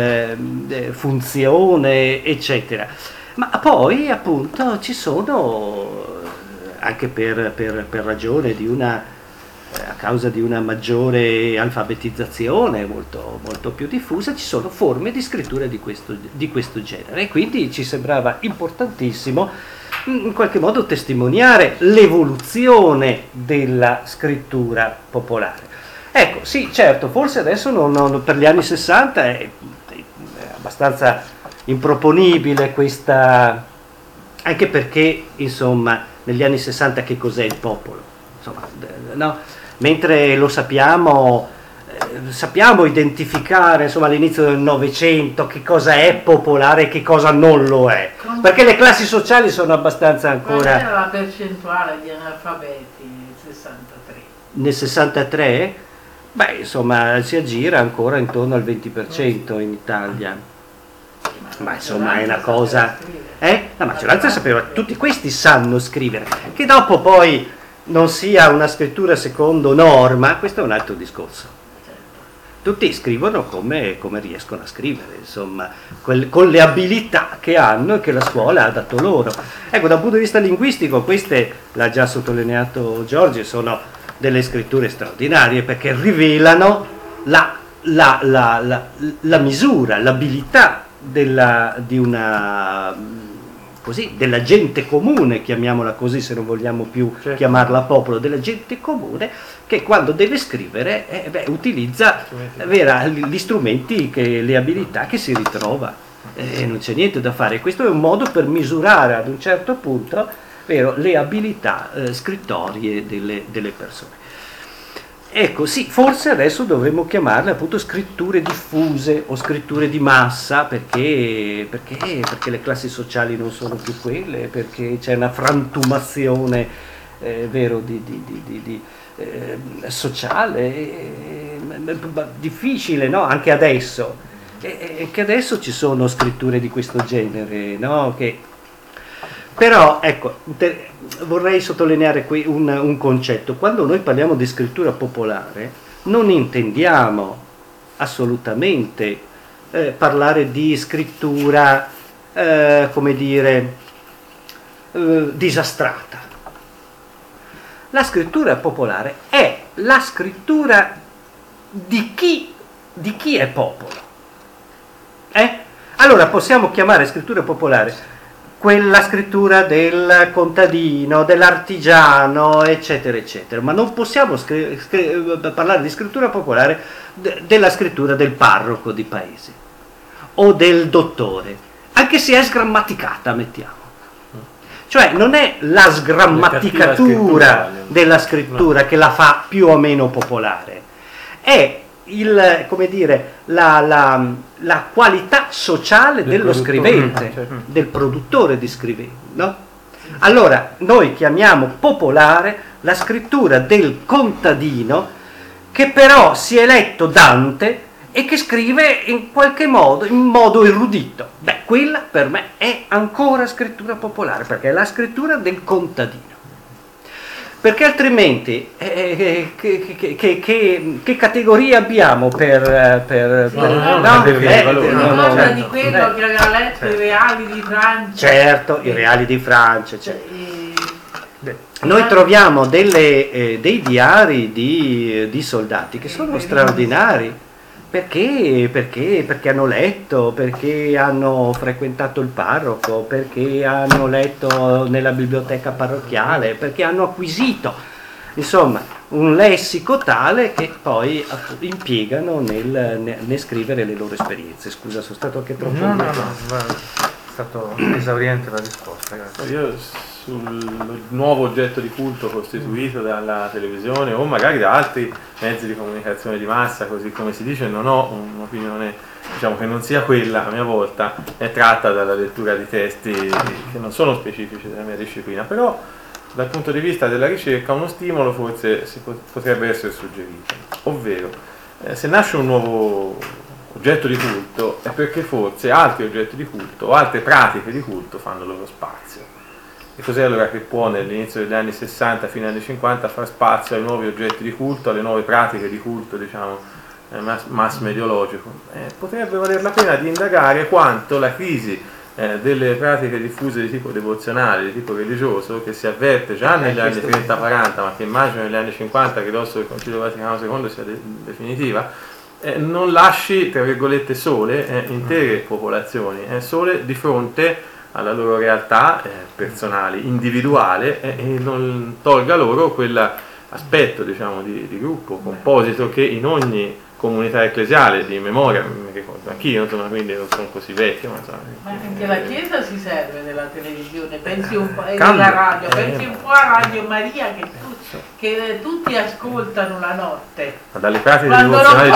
funzione, eccetera. Ma poi appunto ci sono, anche per ragione di a causa di una maggiore alfabetizzazione molto, molto più diffusa, ci sono forme di scrittura di questo genere, e quindi ci sembrava importantissimo in qualche modo testimoniare l'evoluzione della scrittura popolare. Ecco, sì, certo, forse adesso non per gli anni 60 è abbastanza improponibile questa, anche perché insomma negli anni 60 che cos'è il popolo? Insomma, no? Mentre lo sappiamo identificare insomma all'inizio del Novecento che cosa è popolare e che cosa non lo è, perché le classi sociali sono abbastanza ancora... Qual era la percentuale di analfabeti nel 63? Nel 63? Beh, insomma, si aggira ancora intorno al 20% in Italia. Ma insomma è una cosa... La maggioranza sapeva, tutti questi sanno scrivere. Che dopo poi non sia una scrittura secondo norma, questo è un altro discorso. Tutti scrivono come riescono a scrivere, insomma, con le abilità che hanno e che la scuola ha dato loro. Ecco, dal punto di vista linguistico, queste, l'ha già sottolineato Giorgi, sono delle scritture straordinarie perché rivelano la misura, l'abilità della gente comune, chiamiamola così se non vogliamo più chiamarla popolo, della gente comune che quando deve scrivere utilizza gli strumenti, le abilità che si ritrova, non c'è niente da fare. Questo è un modo per misurare ad un certo punto le abilità scrittorie delle persone. Ecco, sì, forse adesso dovremmo chiamarle appunto scritture diffuse o scritture di massa, perché le classi sociali non sono più quelle, perché c'è una frantumazione sociale, difficile, no? Anche adesso, che adesso ci sono scritture di questo genere, no? Però, ecco, vorrei sottolineare qui un concetto. Quando noi parliamo di scrittura popolare, non intendiamo assolutamente parlare di scrittura, come dire, disastrata. La scrittura popolare è la scrittura di chi è popolo. Allora possiamo chiamare scrittura popolare quella scrittura del contadino, dell'artigiano, eccetera, eccetera, ma non possiamo parlare di scrittura popolare della scrittura del parroco di paese o del dottore, anche se è sgrammaticata, mettiamo. Cioè non è la sgrammaticatura della scrittura che la fa più o meno popolare, è come dire, la qualità sociale dello scrivente, del produttore di scrivente, no? Allora noi chiamiamo popolare la scrittura del contadino che però si è letto Dante e che scrive in qualche modo, in modo erudito. Beh, quella per me è ancora scrittura popolare, perché è la scrittura del contadino. Perché altrimenti che categoria abbiamo per di quello che aveva letto i reali di Francia. Certo, i reali di Francia. Certo. Noi troviamo dei diari di soldati che sono straordinari. Perché hanno letto, perché hanno frequentato il parroco, perché hanno letto nella biblioteca parrocchiale, perché hanno acquisito, insomma, un lessico tale che poi impiegano nel scrivere le loro esperienze. Scusa, sono stato anche troppo... No, è stato esauriente la risposta, grazie. Io sul nuovo oggetto di culto costituito dalla televisione o magari da altri mezzi di comunicazione di massa, così come si dice, non ho un'opinione, diciamo, che non sia quella a mia volta, è tratta dalla lettura di testi che non sono specifici della mia disciplina, però dal punto di vista della ricerca uno stimolo forse potrebbe essere suggerito, ovvero se nasce un nuovo oggetto di culto è perché forse altri oggetti di culto o altre pratiche di culto fanno loro spazio. E cos'è allora che può nell'inizio degli anni 60 fino agli anni 50 far spazio ai nuovi oggetti di culto, alle nuove pratiche di culto, diciamo, mass mediologico? Potrebbe valer la pena di indagare quanto la crisi delle pratiche diffuse di tipo devozionale, di tipo religioso, che si avverte già negli anni 30-40, ma che immagino negli anni 50, che dosso del Concilio Vaticano II sia definitiva, non lasci, tra virgolette, sole intere popolazioni, sole di fronte alla loro realtà personale, individuale, e non tolga loro quell'aspetto, diciamo, di gruppo composito che in ogni comunità ecclesiale di memoria, mi ricordo anch'io, insomma, quindi non sono così vecchio, ma insomma, anche la Chiesa si serve della televisione, pensi un po' della radio, pensi un po' a Radio Maria che tutti ascoltano la notte, ma dalle pratiche devozionali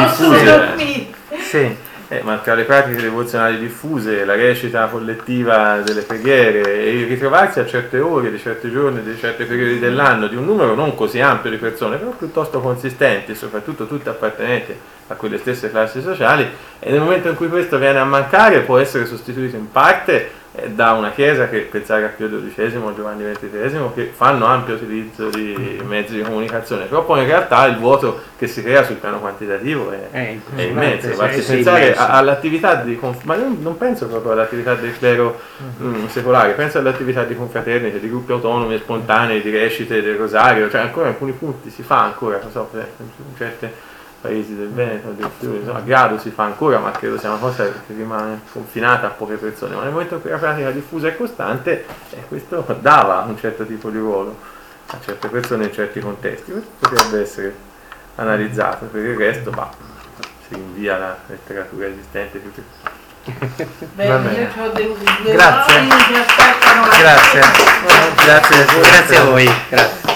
diffuse, ma tra le pratiche devozionali diffuse, la recita collettiva delle preghiere e il ritrovarsi a certe ore di certi giorni, di certi periodi dell'anno, di un numero non così ampio di persone, però piuttosto consistenti, soprattutto tutte appartenenti a quelle stesse classi sociali, e nel momento in cui questo viene a mancare può essere sostituito in parte da una Chiesa che, pensare a Pio XII o Giovanni XXIII, che fanno ampio utilizzo di mezzi di comunicazione, però poi in realtà il vuoto che si crea sul piano quantitativo è immenso. Basti pensare all'attività di ma io non penso proprio all'attività del clero secolare, penso all'attività di confraternite, di gruppi autonomi e spontanei, di recite del rosario, cioè ancora alcuni punti si fa ancora, non so, per esempio, in certe paesi del Veneto, del Friuli, a grado si fa ancora, ma credo sia una cosa che rimane confinata a poche persone, ma nel momento in cui la pratica diffusa è costante, questo dava un certo tipo di ruolo a certe persone in certi contesti. Questo potrebbe essere analizzato, per il resto si invia la letteratura esistente più che... Bene, io ho due Grazie. uomini che aspettano la Grazie a voi. Grazie.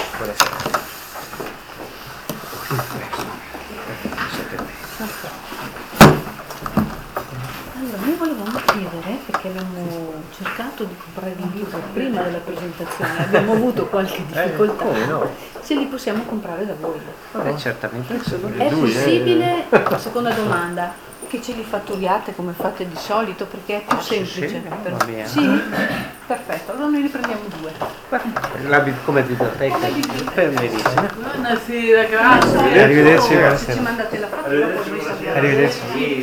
Allora, noi volevamo chiedere, perché abbiamo cercato di comprare il libro prima della presentazione, abbiamo avuto qualche difficoltà, se li possiamo comprare da voi. Certamente. È possibile, seconda domanda, che ce li fatturiate come fate di solito, perché è più semplice? Va bene. Sì? Perfetto, allora noi ne prendiamo 2. Come biblioteca? Benissimo. Buonasera, grazie. Arrivederci. Se ci mandate la fattura, poi noi sappiamo. Arrivederci.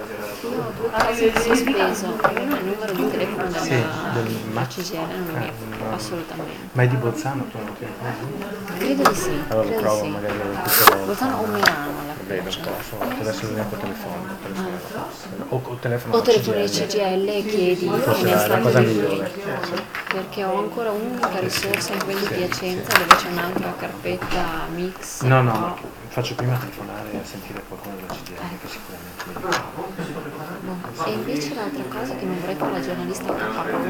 Sospeso il numero di telefono della CGL non mi assolutamente. Ma è di Bolzano? Credo di sì. Allora lo credo provo, sì. magari Bolzano o Milano alla non posso, adesso dobbiamo telefonare. O telefono o telefono di CGL e chiedi forse è la cosa migliore. perché ho ancora un'unica risorsa in quella di Piacenza dove c'è un'altra carpetta mix. No, faccio prima telefonare e sentire qualcuno della CGL che sicuramente mi dice. E invece l'altra cosa che non vorrei fare la giornalista caparona,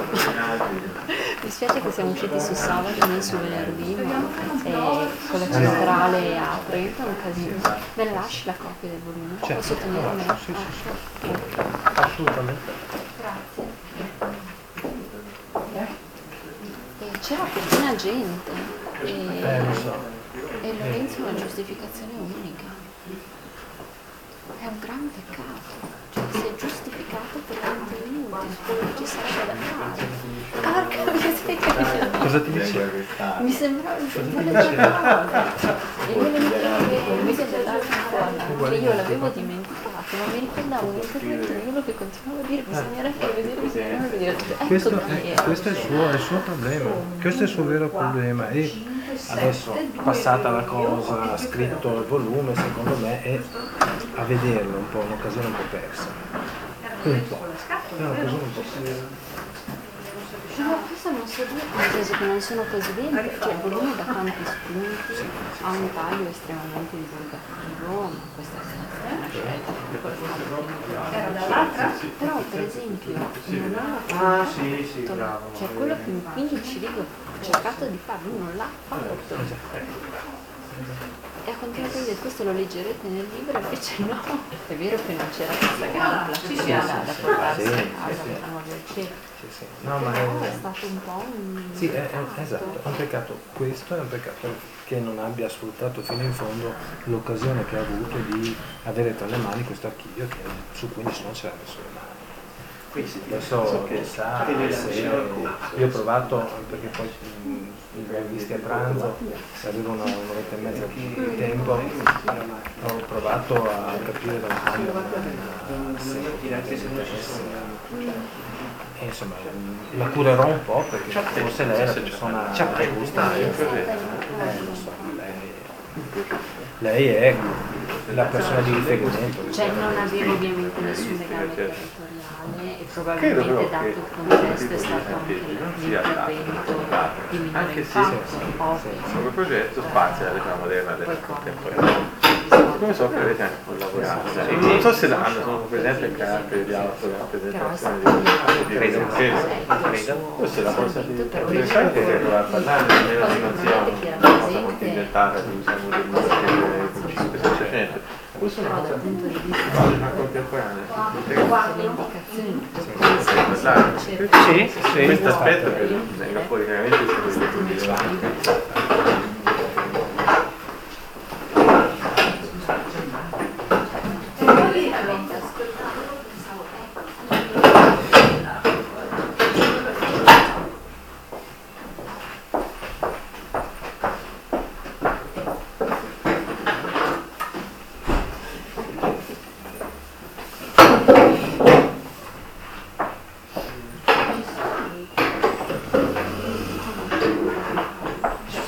mi spiace che siamo usciti su sabato e non su venerdì, ma con la centrale a Trento è un casino. Me la lasci la copia del volume? Posso tenermela? Sì. Assolutamente. Grazie. C'era pochina gente Lo so. e Lorenzo ha una giustificazione unica. È un un gran peccato, cioè si è giustificato per 20 minuti, quello che ci sarebbe da fare. Porca miseria! Cosa ti dicevi? Mi sembrava di sentire le parole. E io le mettevo mi sembrava che io l'avevo dimenticato, ma mi ricordavo l'intervento di quello che continuava a dire bisognerebbe vedere. Questo è il suo problema, questo è il suo vero problema. E adesso, passata la cosa, ha scritto il volume, secondo me è a vederlo un po', un'occasione un po' persa. Un po'. È un'occasione un po' persa. No, questo non so dire, nel senso che non sono così bene, cioè il volume da tanti spunti, ha un taglio estremamente divulgativo, ma questa è una scelta. Però per esempio non ha fatto, cioè quello che quindi Cirigo ha cercato di fare, lui non l'ha fatto. E ha continuato a dire questo lo leggerete nel libro, invece no, è vero che non c'era questa grande filosofia da portarsi a casa per amor del cielo. No, ma è stato un po' un... Sì, esatto, è un peccato, questo è un peccato che non abbia sfruttato fino in fondo l'occasione che ha avuto di avere tra le mani questo archivio su cui nessuno ci ha messo le mani. Adesso chissà se io ho provato, perché poi li abbiamo visti a pranzo, se avevo un'oretta e mezza di tempo, ho provato a capire da un po' e insomma la curerò un po' perché forse lei è la persona giusta. Lei è la persona di riferimento. Cioè non avevo ovviamente nessun legame territoriale e probabilmente dato il contesto è stato anche l'intervento di minore impatto. Come progetto spazia alla moderna della contemporanea. Come so che avete anche collaborato, non so se hanno sono presente il carattere di autorappresentazione di credo. Questa è la cosa più interessante che arriva a parlare nella dimensione, una cosa molto inventata di usiamo del principio seicento. Questo è una cosa contemporanea. Sì, questo aspetto che venga fuori veramente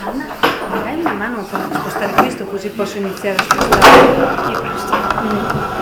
Dai una mano per spostare questo così posso iniziare a spostare.